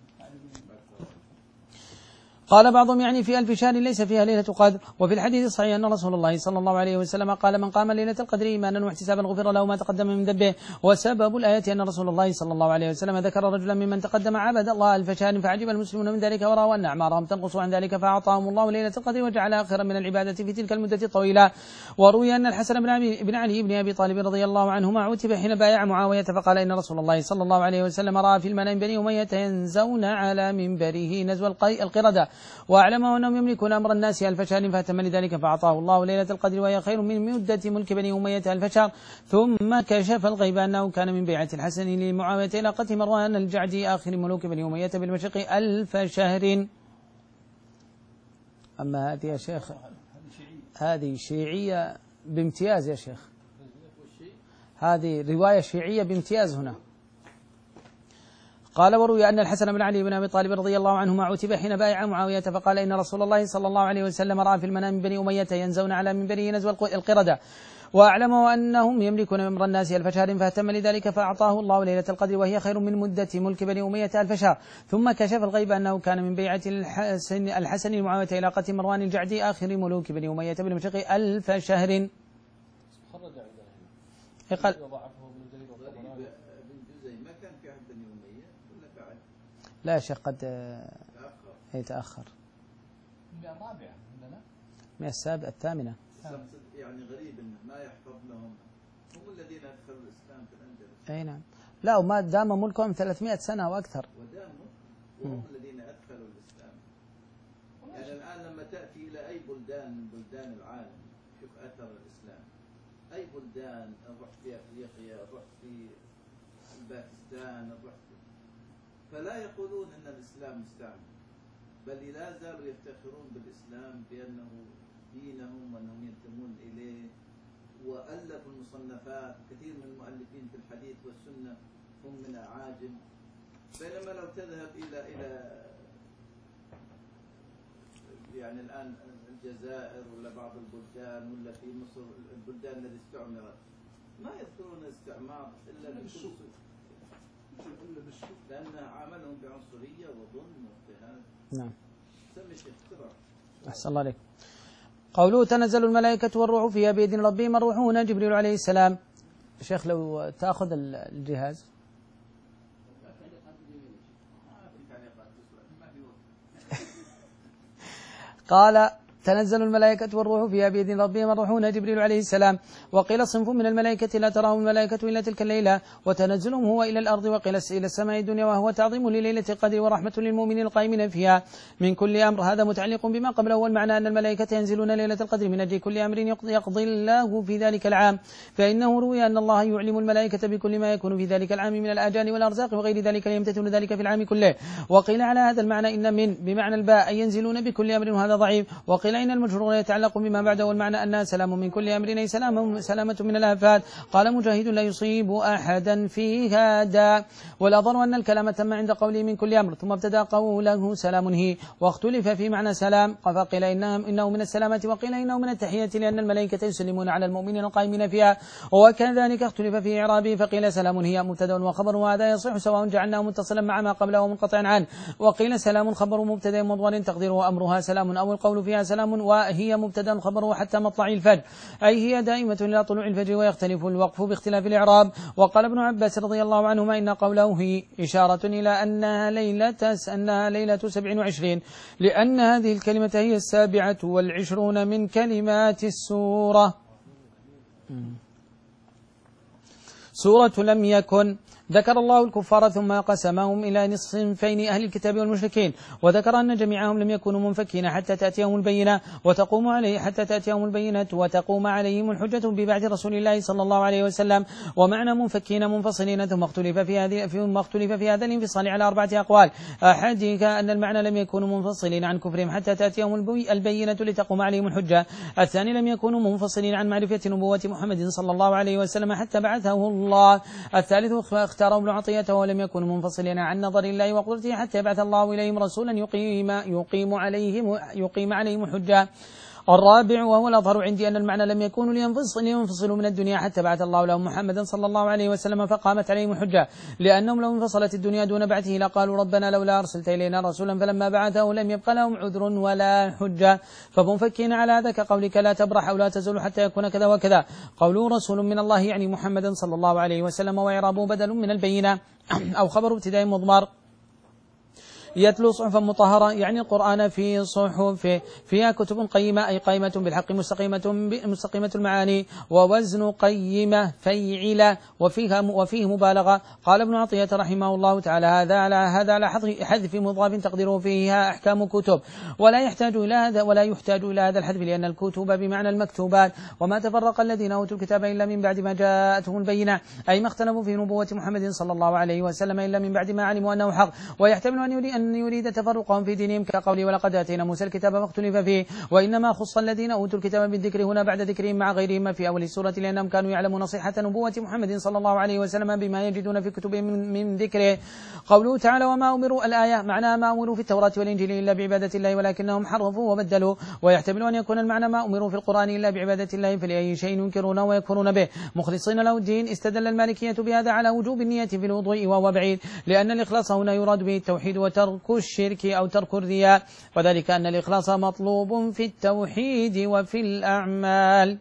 قال بعضهم يعني في ألف شهر ليس فيها ليلة قدر. وفي الحديث الصحيح أن رسول الله صلى الله عليه وسلم قال من قام ليلة القدر إيمانا واحتسابا غفر له ما تقدم من ذنبه. وسبب الآية أن رسول الله صلى الله عليه وسلم ذكر رجلا ممن تقدم عبد الله ألف شهر، فعجب المسلمون من ذلك ورأوا أن أعمارهم تنقص عن ذلك، فأعطاهم الله ليلة القدر وجعل آخرا من العبادة في تلك المدة الطويلة. وروي أن الحسن بن علي بن أبي طالب رضي الله عنهما عتب حين بايع معاوية، فقال إن رسول الله صلى الله عليه وسلم رأى في المنام بني أمية ينزون على منبره نزو القردة، وأعلمه أنهم يملكون أمر الناس ألف شهر، فأتم لذلك فأعطاه الله ليلة القدر وهي خير من مدة ملك بني أمية ألف شهر. ثم كشف الغيب أنه كان من بيعة الحسن لمعاوية إلى قتل مروان الجعدي آخر ملوك بني أمية بالمشرق ألف شهر. أما هذه يا شيخ هذه شيعية بامتياز يا شيخ، هذه رواية شيعية بامتياز هنا. قال وروي أن الحسن بن علي بن أبي طالب رضي الله عنهما عتب حين بايع معاوية، فقال إن رسول الله صلى الله عليه وسلم رأى في المنام من بني أمية ينزون على منبره نزو القردة، وأعلموا أنهم يملكون أمر الناس ألف شهر، فاهتم لذلك فأعطاه الله ليلة القدر وهي خير من مدة ملك بني أمية ألف شهر. ثم كشف الغيب أنه كان من بيعة الحسن, الحسن المعاوية إلى قتل مروان الجعدي آخر ملوك بني أمية بالمشرق ألف شهر. قال لا يا شيخ قد يتأخر.
المئة الرابعة لا؟
المئة السابعة الثامنة.
يعني غريب إنه ما يحفظ لهم، هم الذين أدخلوا الإسلام في الأندلس.
أي نعم. لا وما دام ملكهم ثلاثمائة سنة وأكثر.
وداموا وهم الذين أدخلوا الإسلام. يعني الآن لما تأتي إلى أي بلدان من بلدان العالم شوف أثر الإسلام. أي بلدان، الروح في أفريقيا، الروح في باكستان، الروح فلا يقولون أن الإسلام مستعمر، بل لا زالوا يفتخرون بالإسلام بأنه دينهم وأنهم ينتمون إليه، وألفوا المصنفات. كثير من المؤلفين في الحديث والسنة هم من أعاجم، بينما لو تذهب إلى إلى يعني الآن الجزائر ولا بعض البلدان ولا في مصر البلدان التي استعمرت ما يذكرون الاستعمار إلا بالشوق، لأن عاملهم بعنصرية وظلم واضطهاد.
نعم.
سمي شيخ اختراع.
أحسن الله عليك. قوله تنزل الملائكة والروح فيها بإذن ربهم، الروح هنا جبريل عليه السلام. شيخ لو تأخذ الجهاز. قال تنزل الملائكة والروح فيها بإذن ربهم الروحون جبريل عليه السلام. وقيل صنف من الملائكة لا تراه الملائكة إلا تلك الليلة وتنزلهم هو إلى الأرض، وقيل إلى السماء الدنيا وهو تعظيم لليلة القدر ورحمة للمؤمنين القائمين فيها من كل أمر. هذا متعلق بما قبله، والمعنى أن الملائكة ينزلون ليلة القدر من أجل كل أمر يقضي الله في ذلك العام، فإنه روي أن الله يعلم الملائكة بكل ما يكون في ذلك العام من الآجال والأرزاق وغير ذلك ليمتثل ذلك في العام كله. وقيل على هذا المعنى إن من بمعنى الباء أي ينزلون بكل أمر، وهذا ضعيف. وقيل إن المجرور يتعلق بما بعده، والمعنى أنها سلام من كل أمر أي سلام سلامة من الآفات. قال مجاهد لا يصيب أحدا في هذا، والأظن أن الكلام تم عند قوله من كل أمر ثم ابتدأ قوله سلام هي، واختلف في معنى سلام، فقيل إنه من السلامة وقيل إنه من التحية لأن الملائكة يسلمون على المؤمنين القائمين فيها، وكذلك اختلف في إعرابه فقيل سلام هي مبتدأ وخبر، وهذا يصح سواء جعلناه متصلا مع ما قبله ومنقطعا عنه. وقيل سلام خبر مبتدأ مضمر تقديره أمرها سلام، أو القول فيها سلام وهي مبتدأ خبره حتى مطلع الفجر، أي هي دائمة إلى طلوع الفجر، ويختلف الوقف باختلاف الإعراب. وقال ابن عباس رضي الله عنهما إن قوله هي إشارة إلى أنها ليلة أنها ليلة سبع وعشرين، لأن هذه الكلمة هي السابعة والعشرون من كلمات السورة. سورة لم يكن. ذكر الله الكفار ثم قسمهم إلى نصفين أهل الكتاب والمشركين، وذكر أن جميعهم لم يكونوا منفكين حتى تأتيهم البينة وتقوم عليه حتى تأتيهم البينة وتقوم عليهم الحجة ببعث رسول الله صلى الله عليه وسلم. ومعنى منفكين منفصلين، ثم اختلف في هذه ثم اختلف في هذا الانفصال على أربعة أقوال. أحدها أن المعنى لم يكونوا منفصلين عن كفرهم حتى تأتيهم البينة لتقوم عليهم الحجة. الثاني لم يكونوا منفصلين عن معرفة نبوة محمد صلى الله عليه وسلم حتى بعثه الله. الثالث اختار ابن عطية ولم يكونوا منفصلين عن نظر الله وقدرته حتى يبعث الله إليهم رسولا يقيم يقيم عليهم يقيم عليهم حجة. الرابع وهو الأظهر عندي أن المعنى لم يكونوا لينفصلوا من الدنيا حتى بعث الله لهم محمدا صلى الله عليه وسلم فقامت عليهم الحجة، لأنهم لو انفصلت الدنيا دون بعثه لقالوا ربنا لولا أرسلت إلينا رسولا، فلما بعثه لم يبق لهم عذر ولا حجة. فمنفكين على هذا كقولك لا تبرح أو لا تزول حتى يكون كذا وكذا. قوله رسول من الله يعني محمدا صلى الله عليه وسلم، وإعرابه بدل من البينة أو خبر ابتداء مضمر. يتلو صحفا مطهرة يعني القرآن في صحف فيها كتب قيمة أي قائمة بالحق مستقيمة مستقيمة المعاني، ووزن قيمة فيعلة وفيها وفيه مبالغة. قال ابن عطية رحمه الله تعالى هذا على هذا على حذف مضاف تقديره فيها أحكام كتب، ولا يحتاج إلى هذا ولا يحتاج إلى هذا الحذف لأن الكتب بمعنى المكتوبات. وما تفرق الذين أوتوا الكتاب إلا من بعد ما جاءتهم البينة، أي ما اختلفوا في نبوة محمد صلى الله عليه وسلم إلا من بعد ما علموا أنه حق. ويحتمل أن يريد أن يريد تفرقهم في دينهم كقوله ولقد آتينا موسى الكتاب فاختلف فيه، وإنما خص الذين أوتوا الكتاب بالذكر هنا بعد ذكرهم مع غيرهم في أول السورة لأنهم كانوا يعلمون صحة نبوة محمد صلى الله عليه وسلم بما يجدون في كتبهم من, من ذكره. قوله تعالى وما أمروا الآية معناها ما أمروا في التوراة والإنجيل إلا بعبادة الله ولكنهم حرفوا وبدلوا. ويحتمل أن يكون المعنى ما أمروا في القرآن إلا بعبادة الله فلأي شيء ينكرونه ويكفرون به مخلصين له الدين. استدل المالكية بهذا على وجوب النية في الوضوء وهو بعيد، لأن الإخلاص هنا يراد به التوحيد وترك الشرك أو ترك الرياء، وذلك أن الإخلاص مطلوب في التوحيد وفي الأعمال.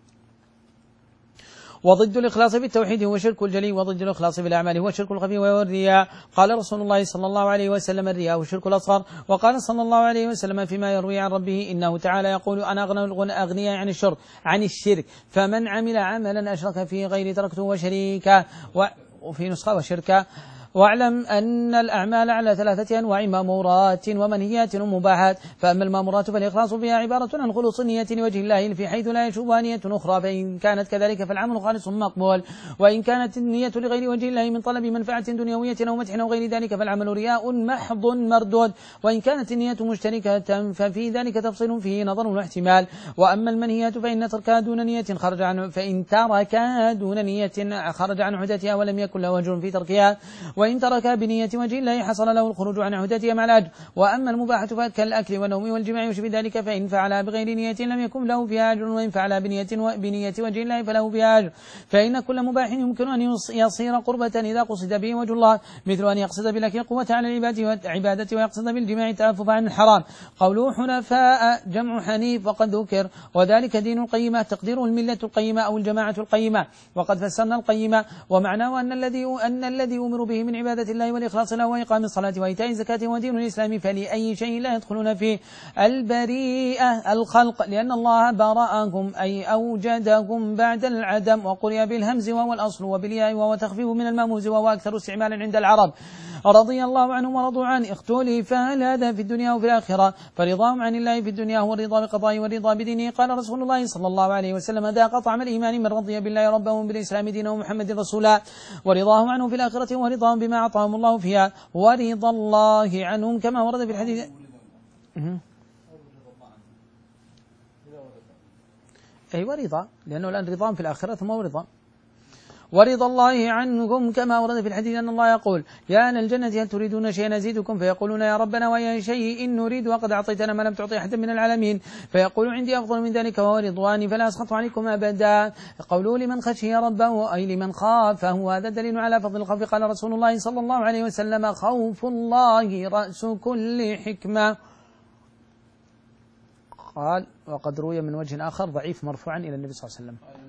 وضد الإخلاص في التوحيد هو شرك الجلي، وضد الإخلاص في الأعمال هو شرك الخفي وهو الرياء. قال رسول الله صلى الله عليه وسلم الرياء هو شرك الأصغر. وقال صلى الله عليه وسلم فيما يروي عن ربه إنه تعالى يقول أنا أغنى أغنياء عن الشرك عن الشرك فمن عمل عملا أشرك فيه غيري تركته وشريكا، وفي نسخة وشركا. واعلم أن الأعمال على ثلاثة أنواع مامورات ومنهيات ومباحات، فأما المامورات فالإخلاص فيها عبارة عن خلوص النية لوجه الله في حيث لا يشوبها نية أخرى، فإن كانت كذلك فالعمل خالص مقبول، وإن كانت النية لغير وجه الله من طلب منفعة دنيوية أو مدح أو غير ذلك فالعمل رياء محض مردود، وإن كانت النية مشتركة ففي ذلك تفصيل فيه نظر واحتمال. وأما المنهيات فإن تركها دون نية خرج عن فإن تركها دون نية خرج عن عهدتها ولم يكن له وجه في تركها، وإن تركها بنية وجه الله حصل له الخروج عن عهدتها مع الأجر. وأما المباحة كالأكل والنوم والجماع وشبه ذلك فإن فعلها بغير نية لم يكن له فيها أجر، وإن فعلها بنية بنية وجه الله فله فيها أجر. فإن كل مباح يمكن أن يصير قربة إذا قصد به وجه الله، مثل أن يقصد بالأكل قوة على العبادة ويقصد بالجماع تعفف عن الحرام. قوله حنفاء جمع حنيف وقد ذكر، وذلك دين القيمة تقديره الملة القيمة أو الجماعة القيمة، وقد فسرنا القيمة ومعناه أن الذي أن الذي أمر به من من عبادة الله والإخلاص له وإقام الصلاة وإيتاء الزكاة ودين الإسلام فلأي شيء لا يدخلون فيه البريئة الخلق لأن الله برأكم أي أوجدكم بعد العدم وقرئ بالهمز وهو الأصل وبالياء وهو تخفيف من الماموز وهو أكثر استعمالا عند العرب رضي الله عنهم ورضوا عنه اختلف هل هذا في الدنيا وفي الآخرة فرضاهم عن الله في الدنيا هو الرضا بقضائه والرضا بدينه قال رسول الله صلى الله عليه وسلم ذاق طعم الإيمان من رضي بالله ربا وبالإسلام دينا ومحمد رسولا ورضاهم عنه في الآخرة ورضاهم بما أعطاهم الله فيها ورضا الله عنهم كما ورد في الحديث أي ورضا لأنه الآن رضاهم في الآخرة ثم ورضا ورضا الله عنكم كما ورد في الحديث أن الله يقول يا أهل الجنة هل تريدون شيئا نزيدكم فيقولون يا ربنا ويا شيء إن نريد وقد أعطيتنا ما لم تعطي أحدا من العالمين فيقول عندي أفضل من ذلك وهو رضواني فلا أسخط عليكم أبدا قولوا لمن خشي ربه أي لمن خافه هذا دليل على فضل الخوف قال رسول الله صلى الله عليه وسلم خوف الله رأس كل حكمة قال وقد روي من وجه آخر ضعيف مرفوعا إلى النبي صلى الله عليه وسلم.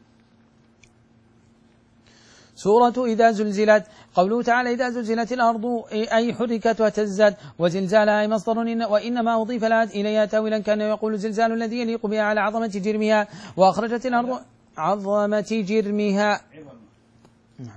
سورة إذا زلزلت قوله تعالى إذا زلزلت الأرض أي حركت وتزت وزلزالها أي مصدر وإنما أضيف لها إليها تاويلا كان يقول زلزال الذي يليق بها على عظمة جرمها وأخرجت الأرض عظمة جرمها نعم.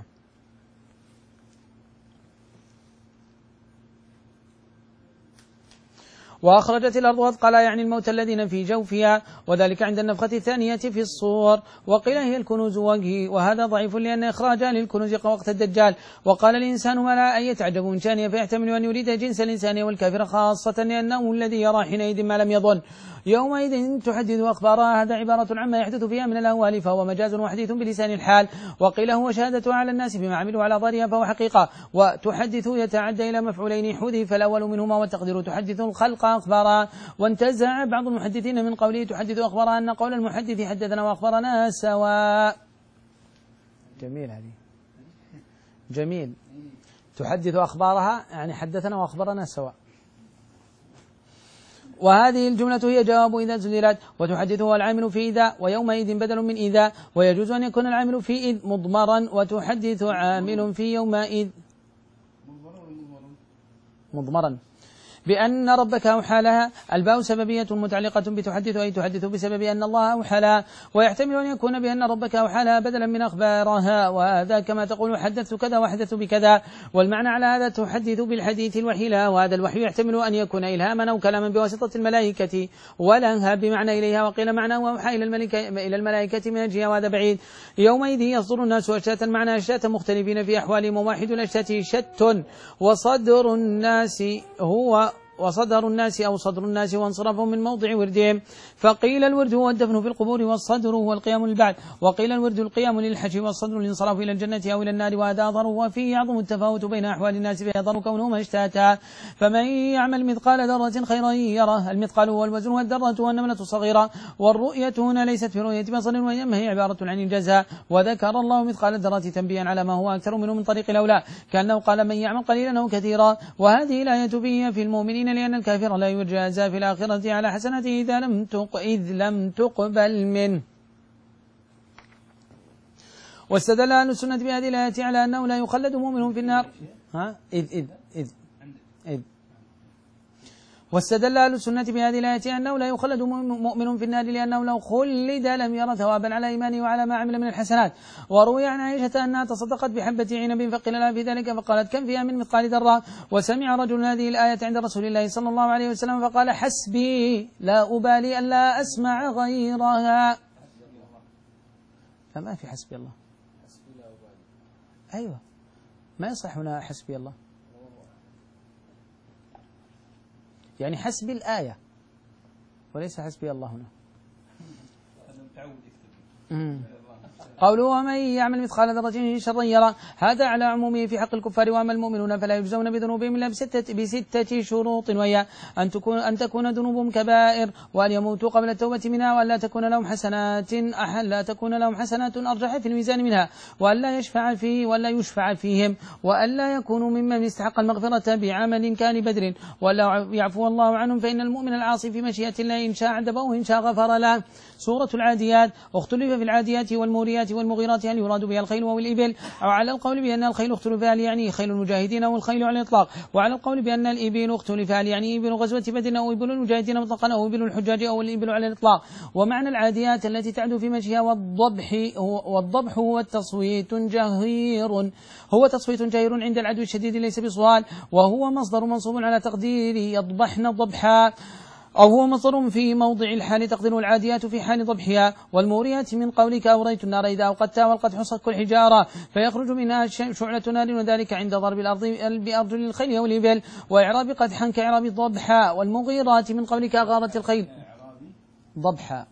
وأخرجت الأرض أثقالها يعني الموت الذين في جوفها وذلك عند النفخة الثانية في الصور وقيل هي الكنوز وجهي وهذا ضعيف لأن إخراجها للكنوز وقت الدجال وقال الإنسان ما لا أن يتعجب من شأنه فيحتمل أن يريد جنس الإنسان والكافر خاصة لأنه الذي يرى حينئذ ما لم يظن يومئذ تحدث أخبارها هذا عبارة عما يحدث فيها من الأهوال فهو مجاز وحديث بلسان الحال وقيل هو شهادة على الناس بما عملوا على ظاهرها فهو حقيقة وتحدث يتعدى إلى مفعولين حذف الأول منهما والتقدير تحدث الخلق أخبارها وانتزع بعض المحدثين من قوله تحدث أخبارها أن قول المحدث حدثنا وأخبرنا سواء. جميل هذه جميل تحدث أخبارها يعني حدثنا وأخبرنا سواء وهذه الجملة هي جواب إذا زلزلت وتحدثه العامل في إذا ويومئذ بدل من إذا ويجوز أن يكون العامل في إذ مضمرا وتحدث عامل في يومئذ مضمرا بأن ربك أوحى لها الباء سببية متعلقة بتحدث أي تحدث بسبب أن الله أوحى لها ويحتمل أن يكون بأن ربك أوحى لها بدلا من أخبارها وهذا كما تقول حدثت كذا وحدثت بكذا والمعنى على هذا تحدث بالحديث الوحي لها وهذا الوحي يحتمل أن يكون إلهاما أو كلاما بواسطة الملائكة ولها بمعنى إليها وقيل معنى وأوحى إلى الملائكة إلى الملائكة من الجهة وهذا بعيد يومئذ يصدر الناس أشتاتا معنى أشتاتا مختلفين في أحوالهم وواحد الأشتات شت وصدر الناس هو وصدر الناس أو صدر الناس وانصرفهم من موضع وردهم فقيل الورد هو الدفن في القبور والصدر هو القيام للبعث وقيل الورد القيام للحج والصدر الانصراف إلى الجنة أو إلى النار وهذا أظهر وفيه يعظم التفاوت بين أحوال الناس فيظهر كونهما اشتاتا فمن يعمل مثقال ذرة خيرا يره المثقال هو الوزن والذرة والنملة الصغيرة والرؤية هنا ليست في رؤية بصر وإنما هي عبارة عن الجزاء وذكر الله مثقال الذرة تنبيها على ما هو أكثر منه من طريق الأولى كأنه قال من يعمل قليلا أو كثيرا وهذه الآية فيها في المؤمنين لأن الكافر لا يجازى في الآخرة على حسنته إذا لم تق إذ لم تقبل منه واستدل أهل السنة بهذه الآية على أنه لا يخلد مؤمن في النار ها إذ إذ إذ إذ واستدل أهل السنة بهذه الآية أنه لا يخلد مؤمن في النار لأنه لو خلد لم يرى ثوابا على إيمانه وعلى ما عمل من الحسنات وروي عن عائشة أنها تصدقت بحبة عنب فقيل لها في ذلك فقالت كم فيها من مثقال ذرة وسمع رجل هذه الآية عند رسول الله صلى الله عليه وسلم فقال حسبي لا أبالي ألا أسمع غيرها فما في حسبي الله أيوة ما يصح هنا حسبي الله يعني حسب الآية وليس حسبي الله هنا قوله ومن يعمل مثقال ذرة شرا يرى هذا على عمومه في حق الكفار وأما المؤمنون فلا يجزون بذنوبهم إلا بستة, بستة شروط وهي أن تكون, أن تكون ذنوبهم كبائر وأن يموتوا قبل التوبة منها وأن لا تكون لهم حسنات أحل لا تكون لهم حسنات أرجح في الميزان منها وأن لا يشفع فيه وأن لا يشفع فيهم وأن لا يكونوا ممن يستحق المغفرة بعمل كان بدر ولا يعفو الله عنهم فإن المؤمن العاصي في مشيئة الله إن شاء عذبه وإن شاء غفر له. سورة العاديات اختلف في العاديات والموريات الموريات والمغيرات هل يراد بها الخيل أو الإبل، أو على القول بأن الخيل اختلف هل يعني خيل المجاهدين أو الخيل على الإطلاق، وعلى القول بأن الإبل اختلف هل يعني إبل غزوة بدر أو إبل المجاهدين مطلقا أو إبل الحجاج أو الإبل على الإطلاق. ومعنى العاديات التي تعدو في مشيها والضبح والضبح هو تصويت جهير هو تصويت جهير عند العدو الشديد ليس بصوال، وهو مصدر منصوب على تقديره يضبحن ضبحا، أو هو مصدر في موضع الحال تقديره العاديات في حال ضبحها. والموريات من قولك أوريت النار إذا أوقدتها والقدح صك الحجارة فيخرج منها شعلة نار، وذلك عند ضرب الأرض بأرجل الخيل أو الإبل، وإعراب قدحا كإعراب ضبحا. والمغيرات من قولك أغارت الخيل ضبحا.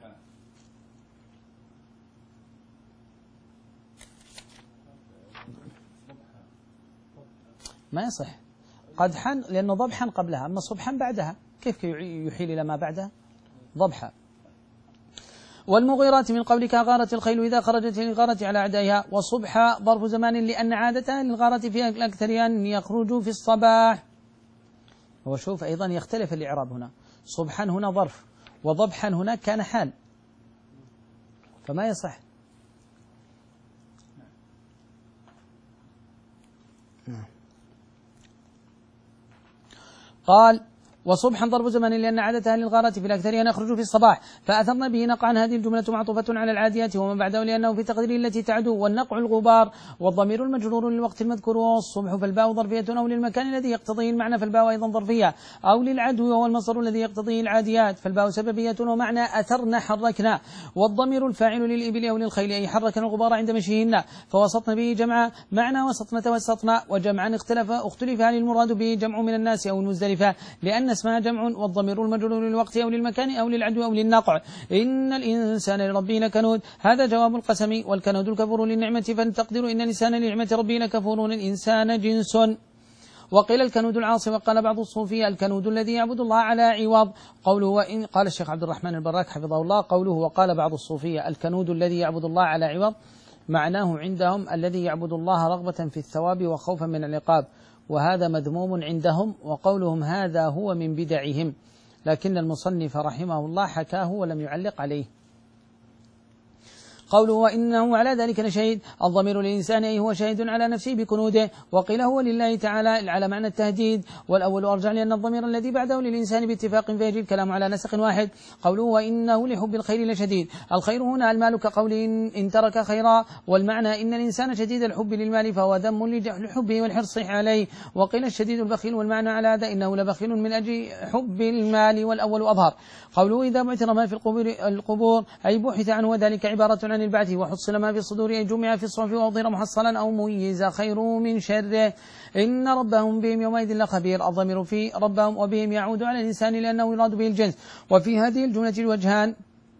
ما يصح قدحا لأنه ضبحا قبلها، أما صبحا بعدها، كيف يحيل إلى ما بعدها؟ ضبحا. والمغيرات من قولك غارت الخيل إذا خرجت للغارة على أعدائها، وصبحا ظرف زمان لأن عادتها للغارة في الأكثر أن يخرجوا في الصباح. وشوف أيضا يختلف الإعراب هنا، صبحا هنا ظرف وضبحا هناك كان حال، فما يصح. قال وصبحا ضرب زمان لأن عادتها للغارة في الأكثر أن يخرجوا في الصباح، فأثرنا به نقعا. هذه الجملة معطوفة على العاديات وما بعده لأنه في تقدير التي تعدو، والنقع الغبار، والضمير المجرور للوقت المذكور، والصبح فالباء ظرفية أو للمكان الذي يقتضيه المعنى فالباء أيضا ظرفية، أو للعدو وهو المصدر الذي يقتضيه العاديات فالباء سببية ومعنى أثرنا حركنا، والضمير الفاعل للإبل أو للخيل أي حركنا الغبار عند مشيهن، فوسطنا به جمعا معنى وسطنا توسطنا، وجمعا اختلف اختلف هل المراد به جمع من الناس أو المزدلفة لأن اسمها جمع، والضمير المجرور للوقت أو للمكان أو للعدو أو للنقع. إن الإنسان لربه لكنود، هذا جواب القسم، والكنود الكفور للنعمة، فالتقدير إن الإنسان لنعمة ربه لكفور، الإنسان جنس. وقيل الكنود العاصي، وقال بعض الصوفية الكنود الذي يعبد الله على عوض. قوله وإن قال الشيخ عبد الرحمن البراك حفظه الله، قوله وقال بعض الصوفية الكنود الذي يعبد الله على عوض معناه عندهم الذي يعبد الله رغبة في الثواب وخوفا من العقاب، وهذا مذموم عندهم، وقولهم هذا هو من بدعهم، لكن المصنف رحمه الله حكاه ولم يعلق عليه. قوله وإنه على ذلك لشهيد، الضمير للإنسان أي هو شهيد على نفسه بكنوده، وقيل هو لله تعالى على معنى التهديد، والأول أرجع لأن الضمير الذي بعده للإنسان باتفاق فيجي الكلام على نسق واحد. قوله وإنه لحب الخير لشديد، الخير هنا المال كقول إن ترك خيرا، والمعنى إن الإنسان شديد الحب للمال فهو ذم لحبه والحرص عليه. وقيل الشديد البخيل، والمعنى على هذا إنه لبخيل من أجل حب المال، والأول أظهر. قوله إذا بعثر ما في القبور أي بحث عنه، وذلك عبارة عن البعث، وحصل ما في الصدور أي جمع في الصحف وأظهر محصلا أو ميز خير من شره. إن ربهم بهم يومئذ لخبير، الضمير في ربهم وبهم يعود على الإنسان لأنه يراد به الجنس. وفي هذه الجملة الوجهان،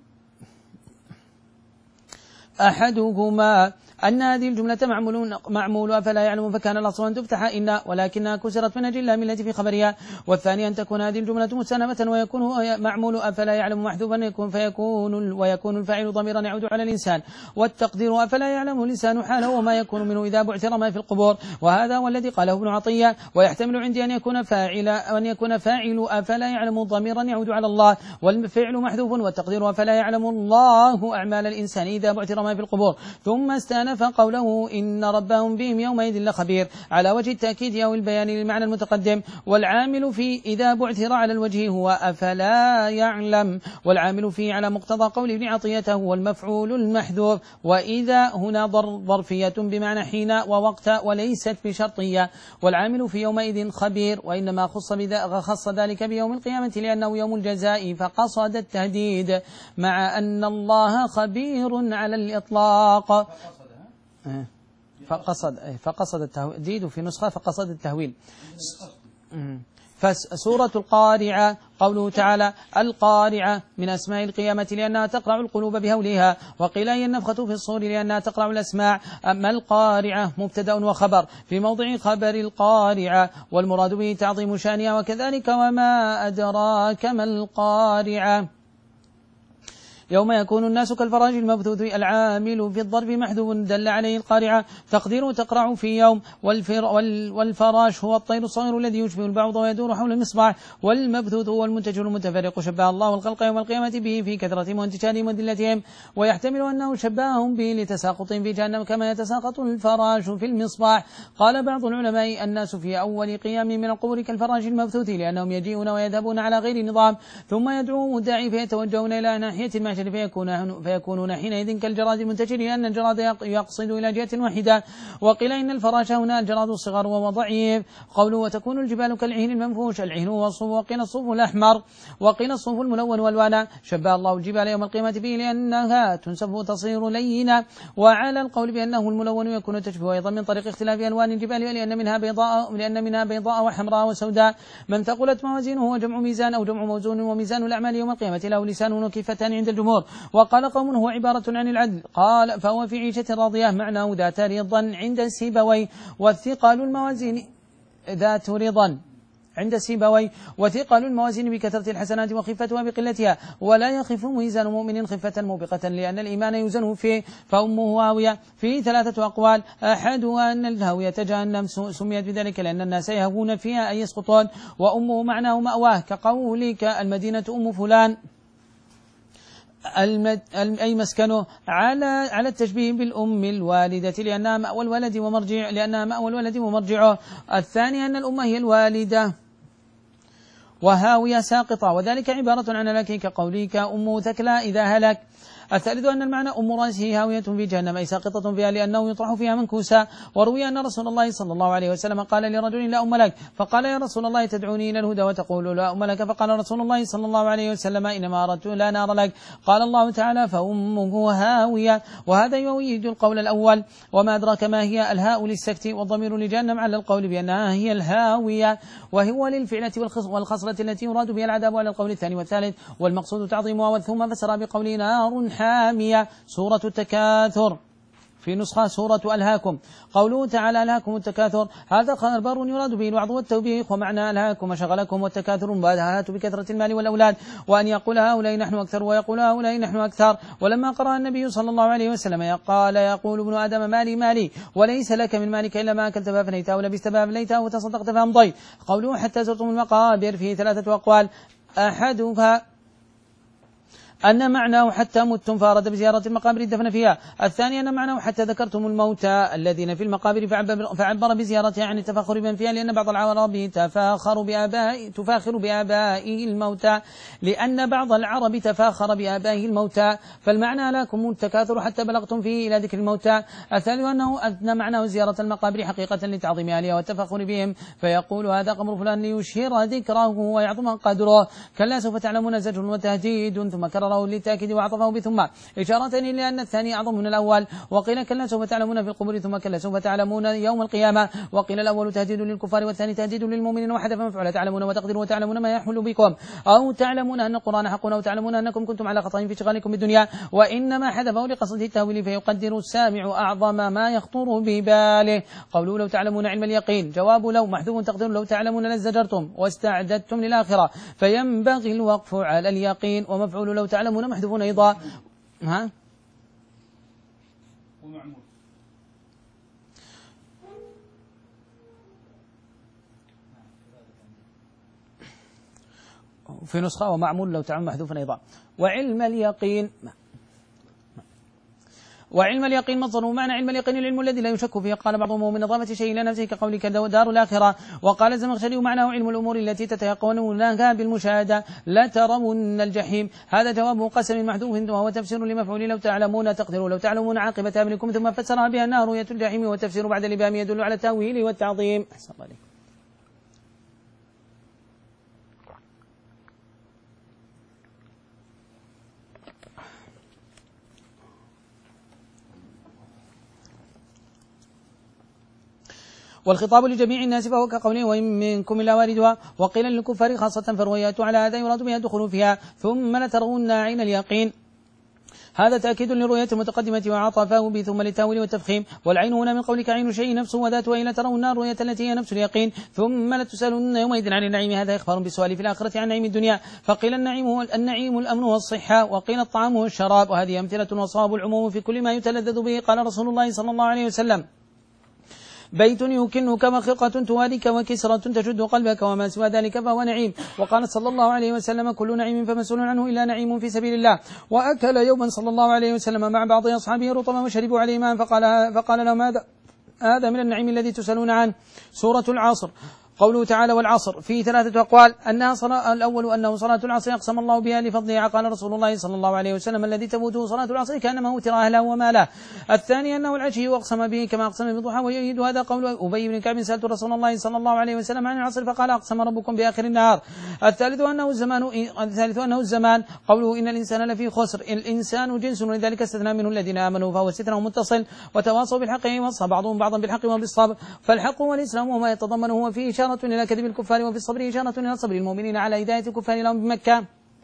أحدهما أن هذه الجملة معمول معمول أفلا يعلم، فكان الأصل أن تفتح إن ولكنها كسرت من أجل اللام التي في خبرها. والثاني أن تكون هذه الجملة مستأنفة ويكون معمول أفلا يعلم محذوفا يكون فيكون ويكون الفاعل ضميرا يعود على الإنسان، والتقدير أفلا يعلم الإنسان حاله وما يكون منه إذا بعثر ما في القبور، وهذا هو الذي قاله ابن عطية. ويحتمل عندي أن يكون فاعل أن يكون فاعل أفلا يعلم ضميرا يعود على الله، والفعل محذوف، والتقدير أفلا يعلم الله أعمال الإنسان إذا بعثر ما في القبور. ثم استأنف قوله إن ربهم بهم يومئذ لخبير على وجه التأكيد أو البيان للمعنى المتقدم، والعامل في إذا بعثر على الوجه هو أفلا يعلم، والعامل فيه على مقتضى قول ابن عطية هو المفعول المحذوف. وإذا هنا ظرفية بمعنى حين ووقت وليست بشرطية، والعامل في يومئذ خبير، وإنما خص, خص ذلك بيوم القيامة لأنه يوم الجزاء، فقصد التهديد مع أن الله خبير على الإطلاق. فقصد فقصد التهديد في نسخة فقصد التهويل. فسورة القارعة قوله تعالى القارعة من أسماء القيامة لأنها تقرع القلوب بهولها، وقيل هي النفخة في الصور لأنها تقرع الأسماع. أما القارعة مبتدأ وخبر في موضع خبر القارعة، والمراد به تعظيم شانها، وكذلك وما أدراك ما القارعة. يوم يكون الناس كالفراش المبثوث العامل في الضرب محذوف دل عليه القارعة تقدير تقرع في يوم. والفر والفراش هو الطير الصغير الذي يشبه البعوض ويدور حول المصباح. والمبثوث هو المنتشر المتفرق شبه الله الخلق يوم القيامة به في كثرتهم وانتشارهم ودلتهم، ويحتمل أنه شبههم به لتساقطهم في جهنم كما يتساقط الفراش في المصباح. قال بعض العلماء الناس في أول قيام من القبور كالفراش المبثوث لأنهم يجيئون ويذهبون على غير نظام، ثم يدعوهم الداعي فيتوجهون إلى ناحية المحشر فيكون فيكونون حينئذ كالجراد المنتشر لأن الجراد يقصد إلى جهة واحدة. وقيل إن الفراش هنا الجراد الصغر وهو ضعيف. قوله وتكون الجبال كالعهن المنفوش، العهن هو الصوف، وقيل الصوف الأحمر، وقيل الصوف الملون والوانا. شبه الله الجبال يوم القيامة به لأنها تنسف وتصير لينة. وعلى القول بأنه الملون يكون تشبه أيضا من طريق اختلاف ألوان الجبال لأن منها بيضاء لأن منها بيضاء وحمراء وسوداء. من ثقلت موازينه هو جمع ميزان أو جمع موزون، وميزان الأعمال يوم القيامة له لسان وكفتان عند الجمهور. وقال قوم هو عبارة عن العدل، قال فهو في عيشة راضية معناه ذات رضا عند سيبويه، والثقال الموازين ذات رضا عند سيبويه، وثقل الموازين بكثرة الحسنات وخفتها بقلتها. ولا يخف ميزان مؤمن خفة موبقة لأن الإيمان يوزنه فيه. فأمه هاوية في ثلاثة أقوال، أحدها أن الهاوية جهنم سميت بذلك لأن الناس يهوون فيها أي يسقطون، وأمه معناه مأواه كقولك المدينة أم فلان المد... أي مسكنه، على على التشبيه بالأم الوالدة لأنها مأوى الولد ومرجع لأنها مأوى الولد ومرجعه. الثاني أن الأمة هي الوالدة وهاوية ساقطة، وذلك عبارة عن هلاك كقولك أم ثكلى إذا هلك. الثالث أن المعنى أم رأسه هاوية في جهنم أي ساقطة فيها لأنه يطرح فيها منكوسا. وروي أن رسول الله صلى الله عليه وسلم قال لرجل لا أم لك، فقال يا رسول الله تدعوني إلى الهدى وتقول لا أم لك، فقال رسول الله صلى الله عليه وسلم إنما أردت لا نار لك. قال الله تعالى فأمه هاوية، وهذا يؤيد القول الأول. وما أدراك ما هي الهاء للسكت والضمير لجهنم على القول بأنها هي الهاوية، وهو للفعلة والخصلة التي يراد بها العذاب على القول الثاني والثالث، والمقصود تعظيمها. والثم فسر بقول نار حامية سورة التكاثر، في نسخة سورة ألهاكم. قوله تعالى ألهاكم التكاثر هذا خبر يراد به الوعظ والتوبيخ، ومعنى ألهاكم وشغلكم والتكاثر مباهاة بكثرة المال والأولاد، وأن يقول هؤلاء نحن أكثر ويقول هؤلاء نحن أكثر. ولما قرأ النبي صلى الله عليه وسلم قال يقول ابن آدم مالي مالي وليس لك من مالك إلا ما أكلت فأفنيته ولبست فأفليته وتصدقت فأمضيت. قوله حتى زرتم المقابر فيه ثلاثة أقوال، أحدها أن معناه حتى متم فأراد بزيارة المقابر الدفن فيها. الثاني أن معناه حتى ذكرتم الموتى الذين في المقابر فعبر بزيارتها عن التفاخر بمن فيها، لأن بعض العرب تفاخر بآباء تفاخر بآبائه الموتى لأن بعض العرب تفاخر بآبائه الموتى، فالمعنى لكم التكاثر حتى بلغتم فيه إلى ذكر الموتى. الثالث أنه أن معناه زيارة المقابر حقيقة لتعظيم أهلها والتفاخر بهم، فيقول هذا قبر فلان ليشهر ذكره ويعظم قدره. كلا سوف تعلمون زجر وتهديد، ثم كرر للتأكيد وعطفه بثم إشارة إلى أن الثاني أعظم من الأول. وقيل كلا سوف تعلمون في القبور، ثم كلا سوف تعلمون يوم القيامة. وقيل الأول تهديد للكفار والثاني تهديد للمؤمنين، وحذف مفعول تعلمون وتقدير وتعلمون ما يحل بكم، أو تعلمون أن القرآن حق، أو تعلمون أنكم كنتم على خطأ في شغالكم بالدنيا. وإنما حذفه لقصد التأويل فيقدر السامع أعظم ما يخطر بباله. قولوا لو تعلمون علم اليقين جواب لو محذوف تقدير لو تعلمون لزجرتم واستعددتم للآخرة، فينبغي الوقف على اليقين. ومفعول لو تعلمون محذوفون أيضا. ها
ومعمول
في نسخة ومعمول لو تعلمون محذوفا أيضا. وعلم اليقين وعلم اليقين مصدر، ومعنى علم اليقين العلم الذي لا يشك فيه. قال بعضهم من إضافة شيء إلى نفسه كقولك دار الآخرة. وقال الزمخشري معناه علم الأمور التي تتيقنونها بالمشاهدة لا ترون الجحيم. هذا جواب قسم محذوف وهو تفسير لمفعول لو تعلمون تقدروا لو تعلمون عاقبة أمركم، ثم فسرها بأنها رؤية الجحيم، والتفسير بعد الإبهام يدل على التأويل والتعظيم. أحسن الله عليك. والخطاب لجميع الناس فهو كقوله وإن منكم إلا واردها. وقيل للكفار خاصة فالروايات على هذا يراد بها الدخول فيها ثم لترون عين اليقين. هذا تأكيد للرؤية المتقدمة وعطفه به ثم للتأويل والتفخيم. والعين هنا من قولك عين شيء نفس وذات وإلى ترون الرؤية التي هي نفس اليقين ثم لتسألن يومئذ عن النعيم. هذا إخبار بالسؤال في الآخرة عن نعيم الدنيا. فقيل النعيم هو النعيم الأمن والصحة، وقيل الطعام والشراب، وهذه أمثلة وصواب العموم في كل ما يتلذذ به. قال رسول الله صلى الله عليه وسلم: بيت يكنك وخرقة تواليك وكسرة تشد قلبك وما سوى ذلك فهو نعيم. وقال صلى الله عليه وسلم: كل نعيم فمسؤول عنه إلا نعيم في سبيل الله. وأكل يوما صلى الله عليه وسلم مع بعض أصحابه رطبا وشربوا عليه ماء فقال, فقال لهم: هذا هذا من النعيم الذي تسألون عنه. سورة العصر. قوله تعالى: والعصر، فيه ثلاثة أقوال: أنها صلاة، الأول أنه صلاة العصر يقسم الله بها لفضلها. قال رسول الله صلى الله عليه وسلم: الذي تفوته صلاة العصر كأنما أوتر أهله وماله. الثاني أنه العشي وأقسم به كما أقسم بالضحى. ويؤيد هذا قول أبي بن كعب: سألت رسول الله صلى الله عليه وسلم عن العصر فقال: أقسم ربكم بآخر النهار. الثالث أنه الزمان الثالث أنه الزمان قوله: إن الإنسان لفي خسر. الإنسان جنس، ولذلك استثنى منه الذين آمنوا، فهو استثناء متصل. وتواصوا بالحق ووصى بعضهم بعضا بالحق وبالصبر. فالحق والإسلام وما يتضمنه هو فيه إشارة إلى كذب الكفار، وفي الصبر إشارة إلى صبر المؤمنين على هداية الكفار لهم بمكة.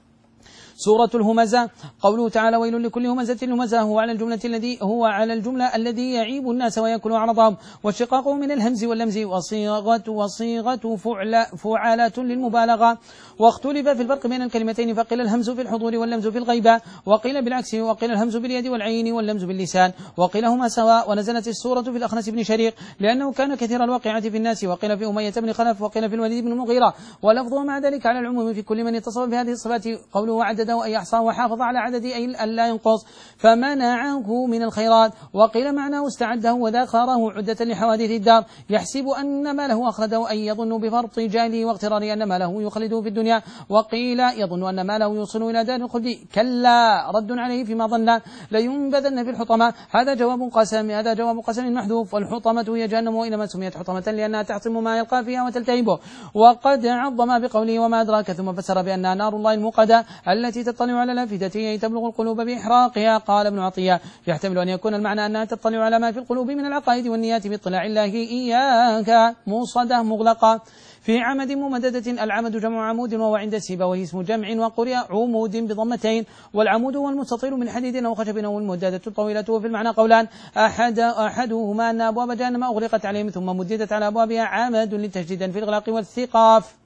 سورة الهمزة. قوله تعالى: ويل لكل همزة لمزة. هو على الجملة الذي هو على الجملة الذي يعيب الناس ويأكل أعراضهم. والشقاق من الهمز واللمز. وصيغة وصيغة فعل فعالة للمبالغة. واختلف في الفرق بين الكلمتين، فقيل الهمز في الحضور واللمز في الغيبة، وقيل بالعكس، وقيل الهمز باليد والعين واللمز باللسان، وقيل هما سواء. ونزلت السورة في الأخنس بن شريق لأنه كان كثير الواقعة في الناس، وقيل في أمية بن خلف، وقيل في الوليد بن المغيرة. ولفظه مع ذلك على العموم في كل من اتصف بهذه الصفات. قوله: وعدده أي أحصى وحافظ على عدد أي أن لا ينقص، فمنعه من الخيرات. وقيل معناه استعده وذخره عدة لحوادث الدار، يحسب أن ما له أخرده، أي يظن بفرط جاله واغتراره أن ما له يخلده في الدنيا. وقيل يظن أن ما له يوصل إلى دار الخلد. كلا، رد عليه فيما ظن، لينبذن في الحطمة. هذا جواب قسم هذا جواب قسم محذوف. والحطمة هي جهنم، وإنما سميت حطمة لأنها تعصم ما يلقى فيها وتلتهبه. وقد عظم بقوله: وما أدراك، ثم فسر بأنها نار الله الموقدة التي تطلع على الأفئدة تبلغ القلوب بإحراقها. قال ابن عطية: يحتمل أن يكون المعنى أنها تطلع على ما في القلوب من العقائد والنيات باطلاع الله إياك. موصدة مغلقة في عمد ممددة. العمد جمع عمود، وهو عند سيبويه اسم جمع، وقرئ عمود بضمتين. والعمود هو المستطيل من حديد أو خشب أو الممددة الطويلة. وفي المعنى قولان: أحد أحدهما أن أبواب جهنم أغلقت عليهم ثم مددت على أبوابها عمد للتشديد في الإغلاق والثقاف،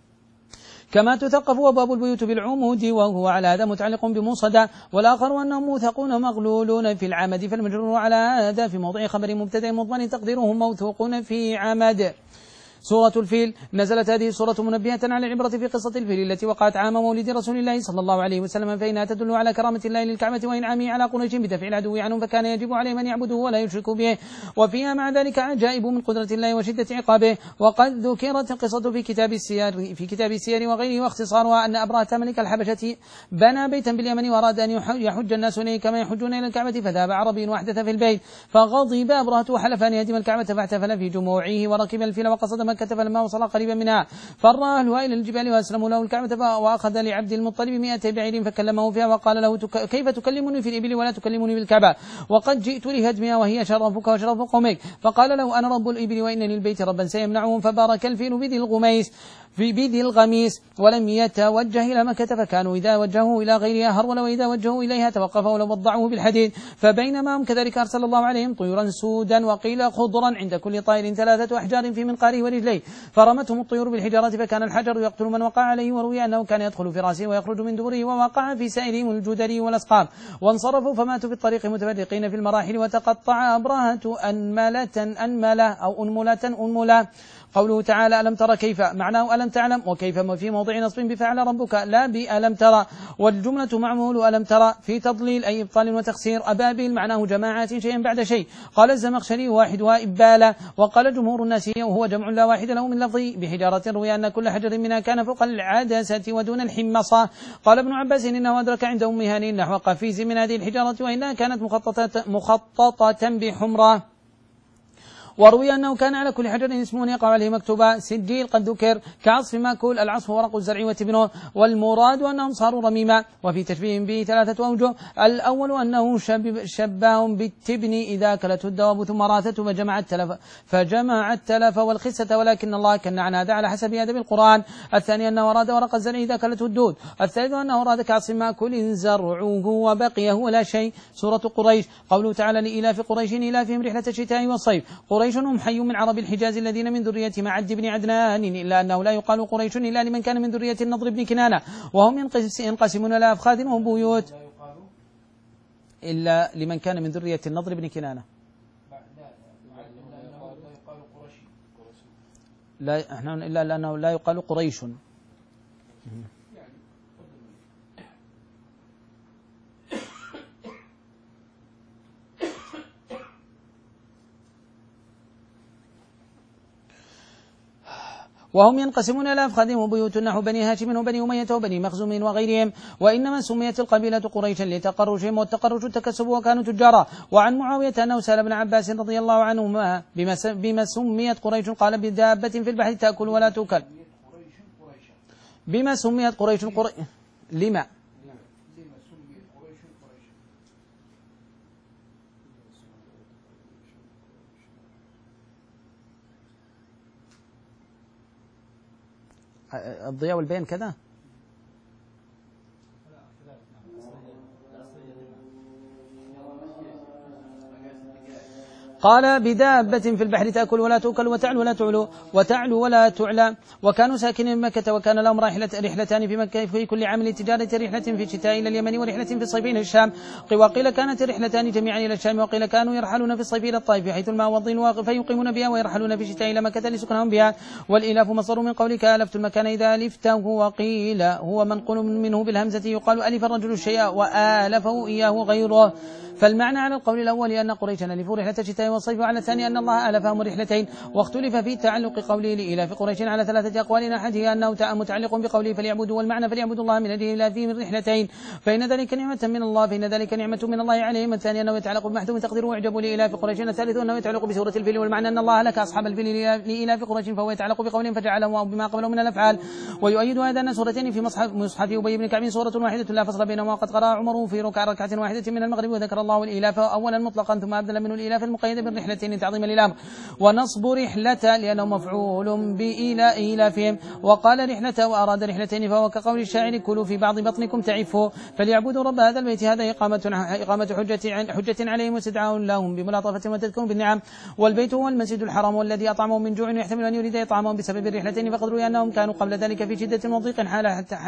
كما تثقف أبواب البيوت بالعمود، وهو على هذا متعلق بموصدة. والآخر أنهم موثقون مغلولون في العمد، فالمجرور على هذا في موضع خبر مبتدأ مضمن تقديرهم موثوقون في عمد. سورة الفيل. نزلت هذه السورة منبهة على العبرة في قصة الفيل التي وقعت عام مولد رسول الله صلى الله عليه وسلم، فإنها تدل على كرامة الله للكعبة وإنعامه على قريش بدفع العدو عنهم، فكان يجب عليهم أن يعبدوه ولا يشركوا به. وفيها مع ذلك عجائب من قدرة الله وشدة عقابه. وقد ذكرت القصة في كتاب السير في كتاب السير وغيره، واختصارها أن أبرهة ملك الحبشة بنى بيتا باليمن وأراد أن يحج الناس إليه كما يحجون إلى الكعبة، فذهب عربي وأحدث في البيت، فغضب أبرهة وحلف أن يهدم الكعبة، فاحتفل في جموعه وركب الفيل وقصد مكة، فلما وصل قريبا منها فر أهلها إلى الجبال وأسلموا له الكعبة، وأخذ لعبد المطلب مئة بعير فكلمه فيها وقال له: كيف تكلمني في الإبل ولا تكلمني بالكعبة؟ وقد جئت لهدمها وهي شرفك وشرف قومك. فقال له: أنا رب الإبل وإن للبيت ربا سيمنعهم. فبارك الفيل بذي الغميس في بذي الغميس ولم يتوجه إلى مكة، فكانوا إذا وجهوا إلى غيرها هرول، وإذا وجهوا إليها توقفوا ولو وضعوه بالحديد. فبينما هم كذلك أرسل الله عليهم طيورا سودا وقيل خضرا عند كل طائر ثلاثة أحجار في منقاره ورجليه، فرمتهم الطيور بالحجارة، فكان الحجر يقتل من وقع عليه، وروي أنه كان يدخل في رأسه ويخرج من دبره، ووقع في سائرهم الجدري والأسقام، وانصرفوا فماتوا في الطريق متفرقين في المراحل. وتقطع أبرهة أنملة أنملة أو أنملة أنملة. قوله تعالى: ألم ترى كيف، معناه ألم تعلم، وكيف في موضع نصب بفعل ربك لا بألم ترى، والجملة معمول ألم ترى في تضليل أي إبطال وتخسير. أبابيل معناه جماعات شيئا بعد شيء. قال الزمخشري: واحدها إبالة. وقال جمهور الناس وهو جمع لا واحد له من لفظه بحجارة، روي أن كل حجر منها كان فوق العدسة ودون الحمصة. قال ابن عباس: إنه أدرك عند أم هاني نحو قفيز من هذه الحجارة، وإنها كانت مخططة, مخططة بحمرة. وروي أنه كان على كل حجر اسمه يقع عليه مكتوبا سجيل قد ذكر كعصف ماكول العصف ورق الزرع وتبنه، والمراد أنهم صاروا رميما. وفي تشبيه به ثلاثة أوجه: الأول أنه شبههم بالتبن إذا أكلته الدواب ثم راثته فجمع التلف فجمع التلف والخسة، ولكن الله كان عن هذا على حسب أدب القرآن. الثاني أنه أراد ورق الزرع إذا أكلته الدود. الثالث أنه أراد كعصف ماكول زرعه وبقيه ولا شيء. سورة قريش. قوله تعالى: لإلاف قريش إلافهم رحلة الشتاء والصيف. قريش هم حي من عرب الحجاز الذين من ذرية معد بن عدنان، إلا أنه لا يقال قريش إلا لمن كان من ذرية النضر بن كنانة، وهم ينقسمون إلى أفخاذ وهم بيوت، إلا لمن كان من ذرية النضر بن كنانة. لا احنا إلا لأنه لا يقال قريش. وهم ينقسمون إلى أفخاذ وبيوت نحو بني هاشم وبني أمية وبني مخزوم وغيرهم. وإنما سميت القبيلة قريشا لتقرشهم، والتقرش التكسب وكانوا تجارا. وعن معاوية أنه سأل ابن عباس رضي الله عنهما بما سميت قريش، قال: بدابة في البحر تأكل ولا تؤكل. بما سميت قريش قريش لما الضياء والبيان كذا. قال: بدابة في البحر تأكل ولا تؤكل وتعلو ولا تعلو وتعلو ولا تعلى. وكانوا ساكنين بمكة، وكان لهم رحلة رحلتان في مكة في كل عام للتجارة، رحلة في الشتاء إلى اليمن ورحلة في الصيف إلى الشام. وقيل كانت الرحلتان جميعا إلى الشام، وقيل كانوا يرحلون في الصيف إلى الطائف حيث الماء والضين فيقيمون بها، ويرحلون في الشتاء إلى مكة لسكنهم بها. والإلاف مصدر من قولك ألفت المكان إذا ألفته، وقيل هو منقول منه بالهمزة، يقال ألف الرجل الشيء وآلفه إياه غيره. فالمعنى على القول الأول أن قريشا ألفوا رحلة الشتاء والصيف، وعلى الثاني أن الله ألفهم رحلتين. واختلف في تعلق قوله لإلاف قريش على ثلاثة أقوال: أحدها أنه متعلق بقوله فليعبدوا، والمعنى فليعبدوا الله من أجل إلافهم الرحلتين، فإن ذلك نعمة من الله فإن ذلك نعمة من الله عليهم. الثاني أنه يتعلق بمحذوف تقديره واعجبوا لإلاف قريش. الثالث أنه يتعلق بسورة الفيل، والمعنى أن الله أهلك أصحاب الفيل لإلاف قريش، فهو يتعلق بقولهم فجعلهم أو بما قبله من الأفعال. ويؤيد هذا أن سورتين في مصحف مصحف أبي بن كعب سورة واحدة لا فصل بينهما، وقد قرأ عمر في ركعة ركعة واحدة من المغرب، وذكر الله الإلاف أولا مطلقا ثم أبدل منه الإلاف المقيد بالرحلتين تعظيما للأمر. ونصب رحلة لأنه مفعول بإلافهم. وقال رحلة وأراد رحلتين، فهو كقول الشاعر: كلوا في بعض بطنكم تعفوا. فليعبدوا رب هذا البيت، هذا إقامة إقامة حجة حجة عليهم واستدعاء لهم بملاطفة وتذكر بالنعم. والبيت هو المسجد الحرام، والذي أطعمهم من جوع يحتمل أن يريد إطعامهم بسبب الرحلتين، فقد روي أنهم كانوا قبل ذلك في شدة وضيق حال حتى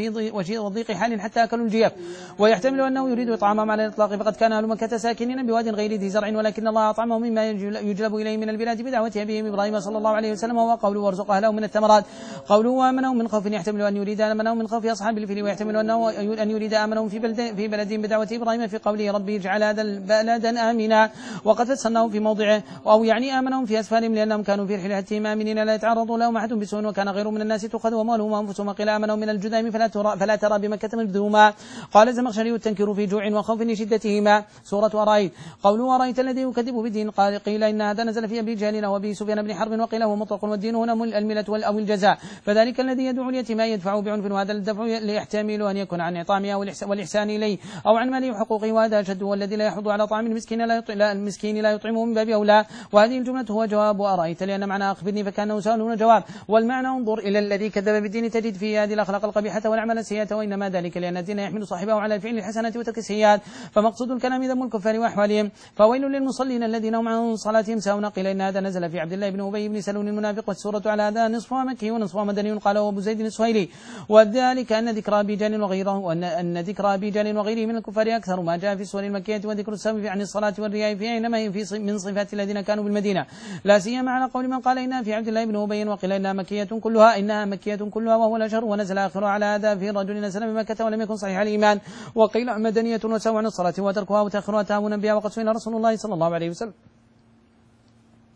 في وضيق حال حتى أكلوا الجيف، ويحتمل أنه يريد إطعامهم على الإطلاق، فقد كان أهل مكة ساكنين بواد غير ذي زرع، ولكن الله أطعمهم مما يجلب إليه من البلاد بدعوة أبيهم إبراهيم صلى الله عليه وسلم، وهو قوله وارزق أهله من الثمرات. قوله وآمنهم من خوف يحتمل أن يريد آمنهم من خوف أصحاب الفيل، ويحتمل أنه أن يريد آمنهم في بلد في بلد بدعوة إبراهيم في قوله ربي اجعل هذا البلد آمنا، وقد فسرناه في موضعه، أو يعني آمنهم في أسفارهم لأنهم كانوا في رحلتهم آمنين لا يتعرضوا لهم أحد بسوء، وكان غير من الناس تؤخذ أموالهم وأنفسهم. وقيل آمنهم من الجذام فلا ترى فلا ترى بمكة مجذوما. قال الزمخشري: التنكير في جوع وخوف لشدتهما. سورة أرأيت. قوله أرأيت الذي يكذب بالدين، قال قيل إن هذا نزل في أبي جهل وأبي سفيان بن حرب، وقيل هو مطلق، والدين هنا الملة أو الجزاء، فذلك الذي يدعو اليتيم يدفعه بعنف، وهذا الدفع يحتمل أن يكون عن إطعامه والإحسان إليه، أو عن ماله وحقوقه، وهذا أشد، والذي لا يحض على طعام المسكين لا يطعم لا المسكين لا يطعمه من باب أولى. وهذه الجملة هو جواب أرأيت، لأن معنى أخبرني فكأنه سؤال هنا جواب، والمعنى انظر إلى الذي كذب بالدين تجد فيه هذه الأخلاق القبيحة والأعمال السيئة، وإنما ذلك لأن الدين يحمل صاحبه على الفعل الحسنات وترك السيئات، فمقصود الكلام ذم الكفار وأحوالهم. فويل للمصلين الذين هم عن صلاتهم ساهون. قيل إن هذا نزل في عبد الله بن أبي بن سلول المنافق، والسورة على هذا نصفها مكي ونصفها مدني، قال أبو زيد السهيلي، وذلك أن ذكر أبي جهل وغيره وأن أن ذكر أبي جهل وغيره من الكفار أكثر ما جاء في السور المكية، وذكر السبب عن الصلاة والرياء فيها إنما هي في من صفات الذين كانوا بالمدينة، لا سيما على قول من قال إنها في عبد الله بن أبي، وقيل إنها مكية كلها إنها مكية كلها وهو الأشهر، ونزل آخر على هذا في رجل نزل بمكة ولم يكن صحيح الإيمان، وقيل مدنية وسوء عن الصلاة وتركها وتأخرها تهاونا بها، وقد سئل رسول الله صلى الله عليه وسلم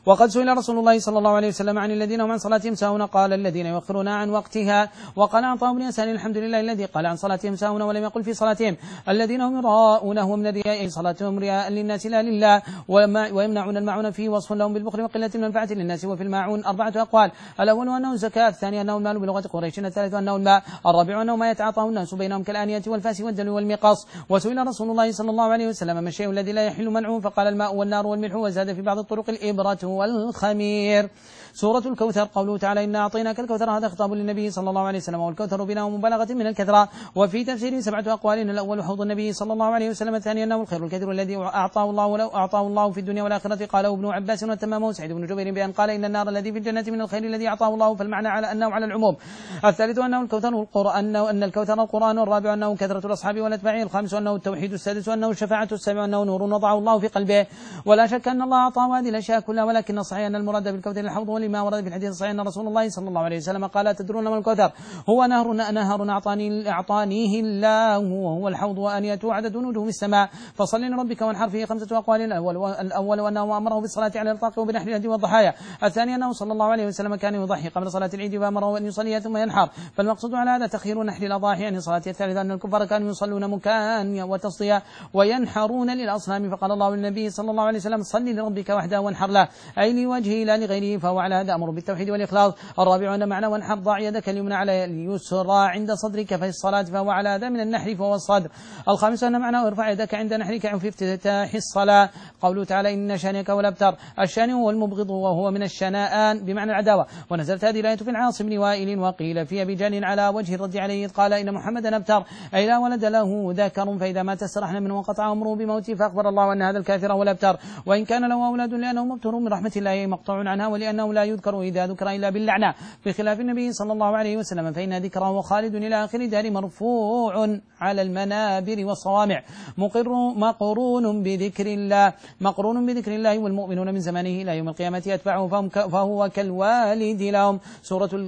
وقد سئل رسول الله صلى الله عليه وسلم عن الذين هم عن صلاتهم ساهون قال الذين يؤخرون عن وقتها. وقال عطاء بن يسار الحمد لله الذي قال عن صلاتهم ساهون ولم يقل في صلاتهم الذين هم يراءون ومن الرياء صلاتهم رياء للناس لا لله ويمنعون الماعون فيه وصف لهم بالبخل وقلة المنفعة للناس. وفي الماعون أربعة أقوال: الأول أنه الزكاة، الثاني أنه المال بلغة قريش، الثالث أنه الماء، الرابع أنه ما يتعاطاه الناس بينهم كالآنية والفاس والدلو والمقاص. وسئل رسول الله صلى الله عليه وسلم ما الشيء الذي لا يحل منعه؟ فقال الماء والنار والملح، وزاد في بعض الطرق الإبرة والخمير. سورة الكوثر قوله تعالى إنا أعطيناك الكوثر، هذا خطاب للنبي صلى الله عليه وسلم، والكوثر بناء مبالغة من الكثرة. وفي تفسيره سبعة أقوال: الأول حوض النبي صلى الله عليه وسلم، الثاني أنه الخير الكثير الذي أعطاه الله ولو أعطاه الله في الدنيا والآخرة. قاله ابن عباس وتمامه سعيد بن جبير بأن قال إن النار الذي في الجنة من الخير الذي أعطاه الله، فالمعنى على أنه على العموم. الثالث أنه الكوثر القرآن، أن الكوثر القرآن. الرابع أنه كثرة الأصحاب والأتباع. الخامس أنه التوحيد. السادس أنه الشفاعة. السابع أنه نور وضعه الله في قلبه. ولا شك أن الله أعطاه هذه الأشياء كلها، ولكن الصحيح أن المراد بالكوثر الحوض. ولما ورد في الحديث الصحيح أن رسول الله صلى الله عليه وسلم قال: تدرون ما الكوثر؟ هو نهر نهر أعطاني أعطانيه الله وهو الحوض وآنيته عدد نجوم السماء. فصل لربك وانحر. فيه خمسة أقوال: الأول الأول أنه أمره بالصلاة على الإطلاق وبنحر الهدي والضحايا. الثاني أنه صلى الله عليه وسلم كان يضحي قبل صلاة العيد فأمره أن يصلي ثم ينحر، فالمقصود على هذا تخيير نحر الأضاحي عن صلاة. الثالثة أن الكفار كانوا يصلون مكان وتصدية وينحرون للأصنام، فقال الله للنبي صلى الله عليه وسلم: صل لربك وحده وانحر له، أي لوجهه لا لغيره، فهو على هذا أمر بالتوحيد والإخلاص. الرابع أن معنى وانحر ضع يدك اليمنى على اليسرى عند صدرك في الصلاة، فهو على هذا من النحر فهو الصدر. الخامس أن معنى ارفع يدك عند نحرك في افتتاح الصلاة. قوله تعالى إن شانئك هو الأبتر، الشانئ هو المبغض وهو من الشنآن بمعنى العداوة. ونزلت هذه الآية في العاص بن وائل، وقيل في أبي جهل على وجه الرد عليه قال إن محمدا أبتر أي لا ولد له ذكر، فإذا مات استرحنا منه وقطع أمره بموته، فأخبر الله أن هذا الكافر هو الأبتر، وإن كان له أولاد لأنه مبتر من رحمة الله مقطوع عنها، ولأنه لا يذكر إذا ذكر إلا باللعنة، بخلاف النبي صلى الله عليه وسلم فإن ذكره خالد إلى آخر دار مرفوع على المنابر والصوامع، مقر مقرون بذكر الله مقرون بذكر الله، والمؤمنون من زمانه إلى يوم القيامة يتبعه فهم ك فهو كالوالد لهم. سورة ال...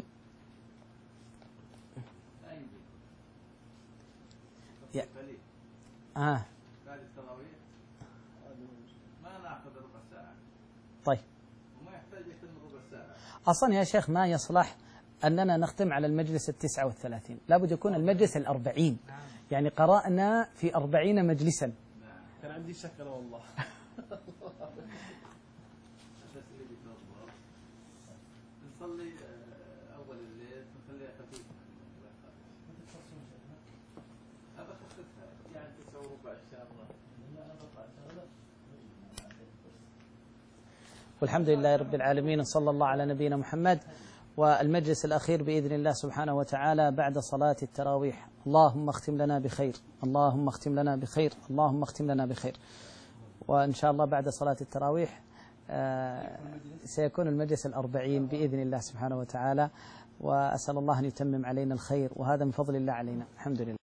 آه.
بعد التراويح ما ناخذ ربع ساعة.
طيب.
وما يحتاج يكون ربع ساعة.
أصلا يا شيخ ما يصلح أننا نختم على المجلس التسعة والثلاثين، لابد يكون المجلس الأربعين. نعم. يعني قرأنا في أربعين مجلسا. نعم.
كان عندي شك أنا والله.
نصلي أول الليل نخليها خفيفة. أبى أخففها يعني تسعة وربع إن شاء الله.
والحمد لله رب العالمين، صلى الله على نبينا محمد. والمجلس الأخير بإذن الله سبحانه وتعالى بعد صلاة التراويح. اللهم اختم لنا بخير، اللهم اختم لنا بخير، اللهم اختم لنا بخير. وإن شاء الله بعد صلاة التراويح آه سيكون المجلس الأربعين بإذن الله سبحانه وتعالى، وأسأل الله أن يتمم علينا الخير، وهذا من فضل الله علينا. الحمد لله.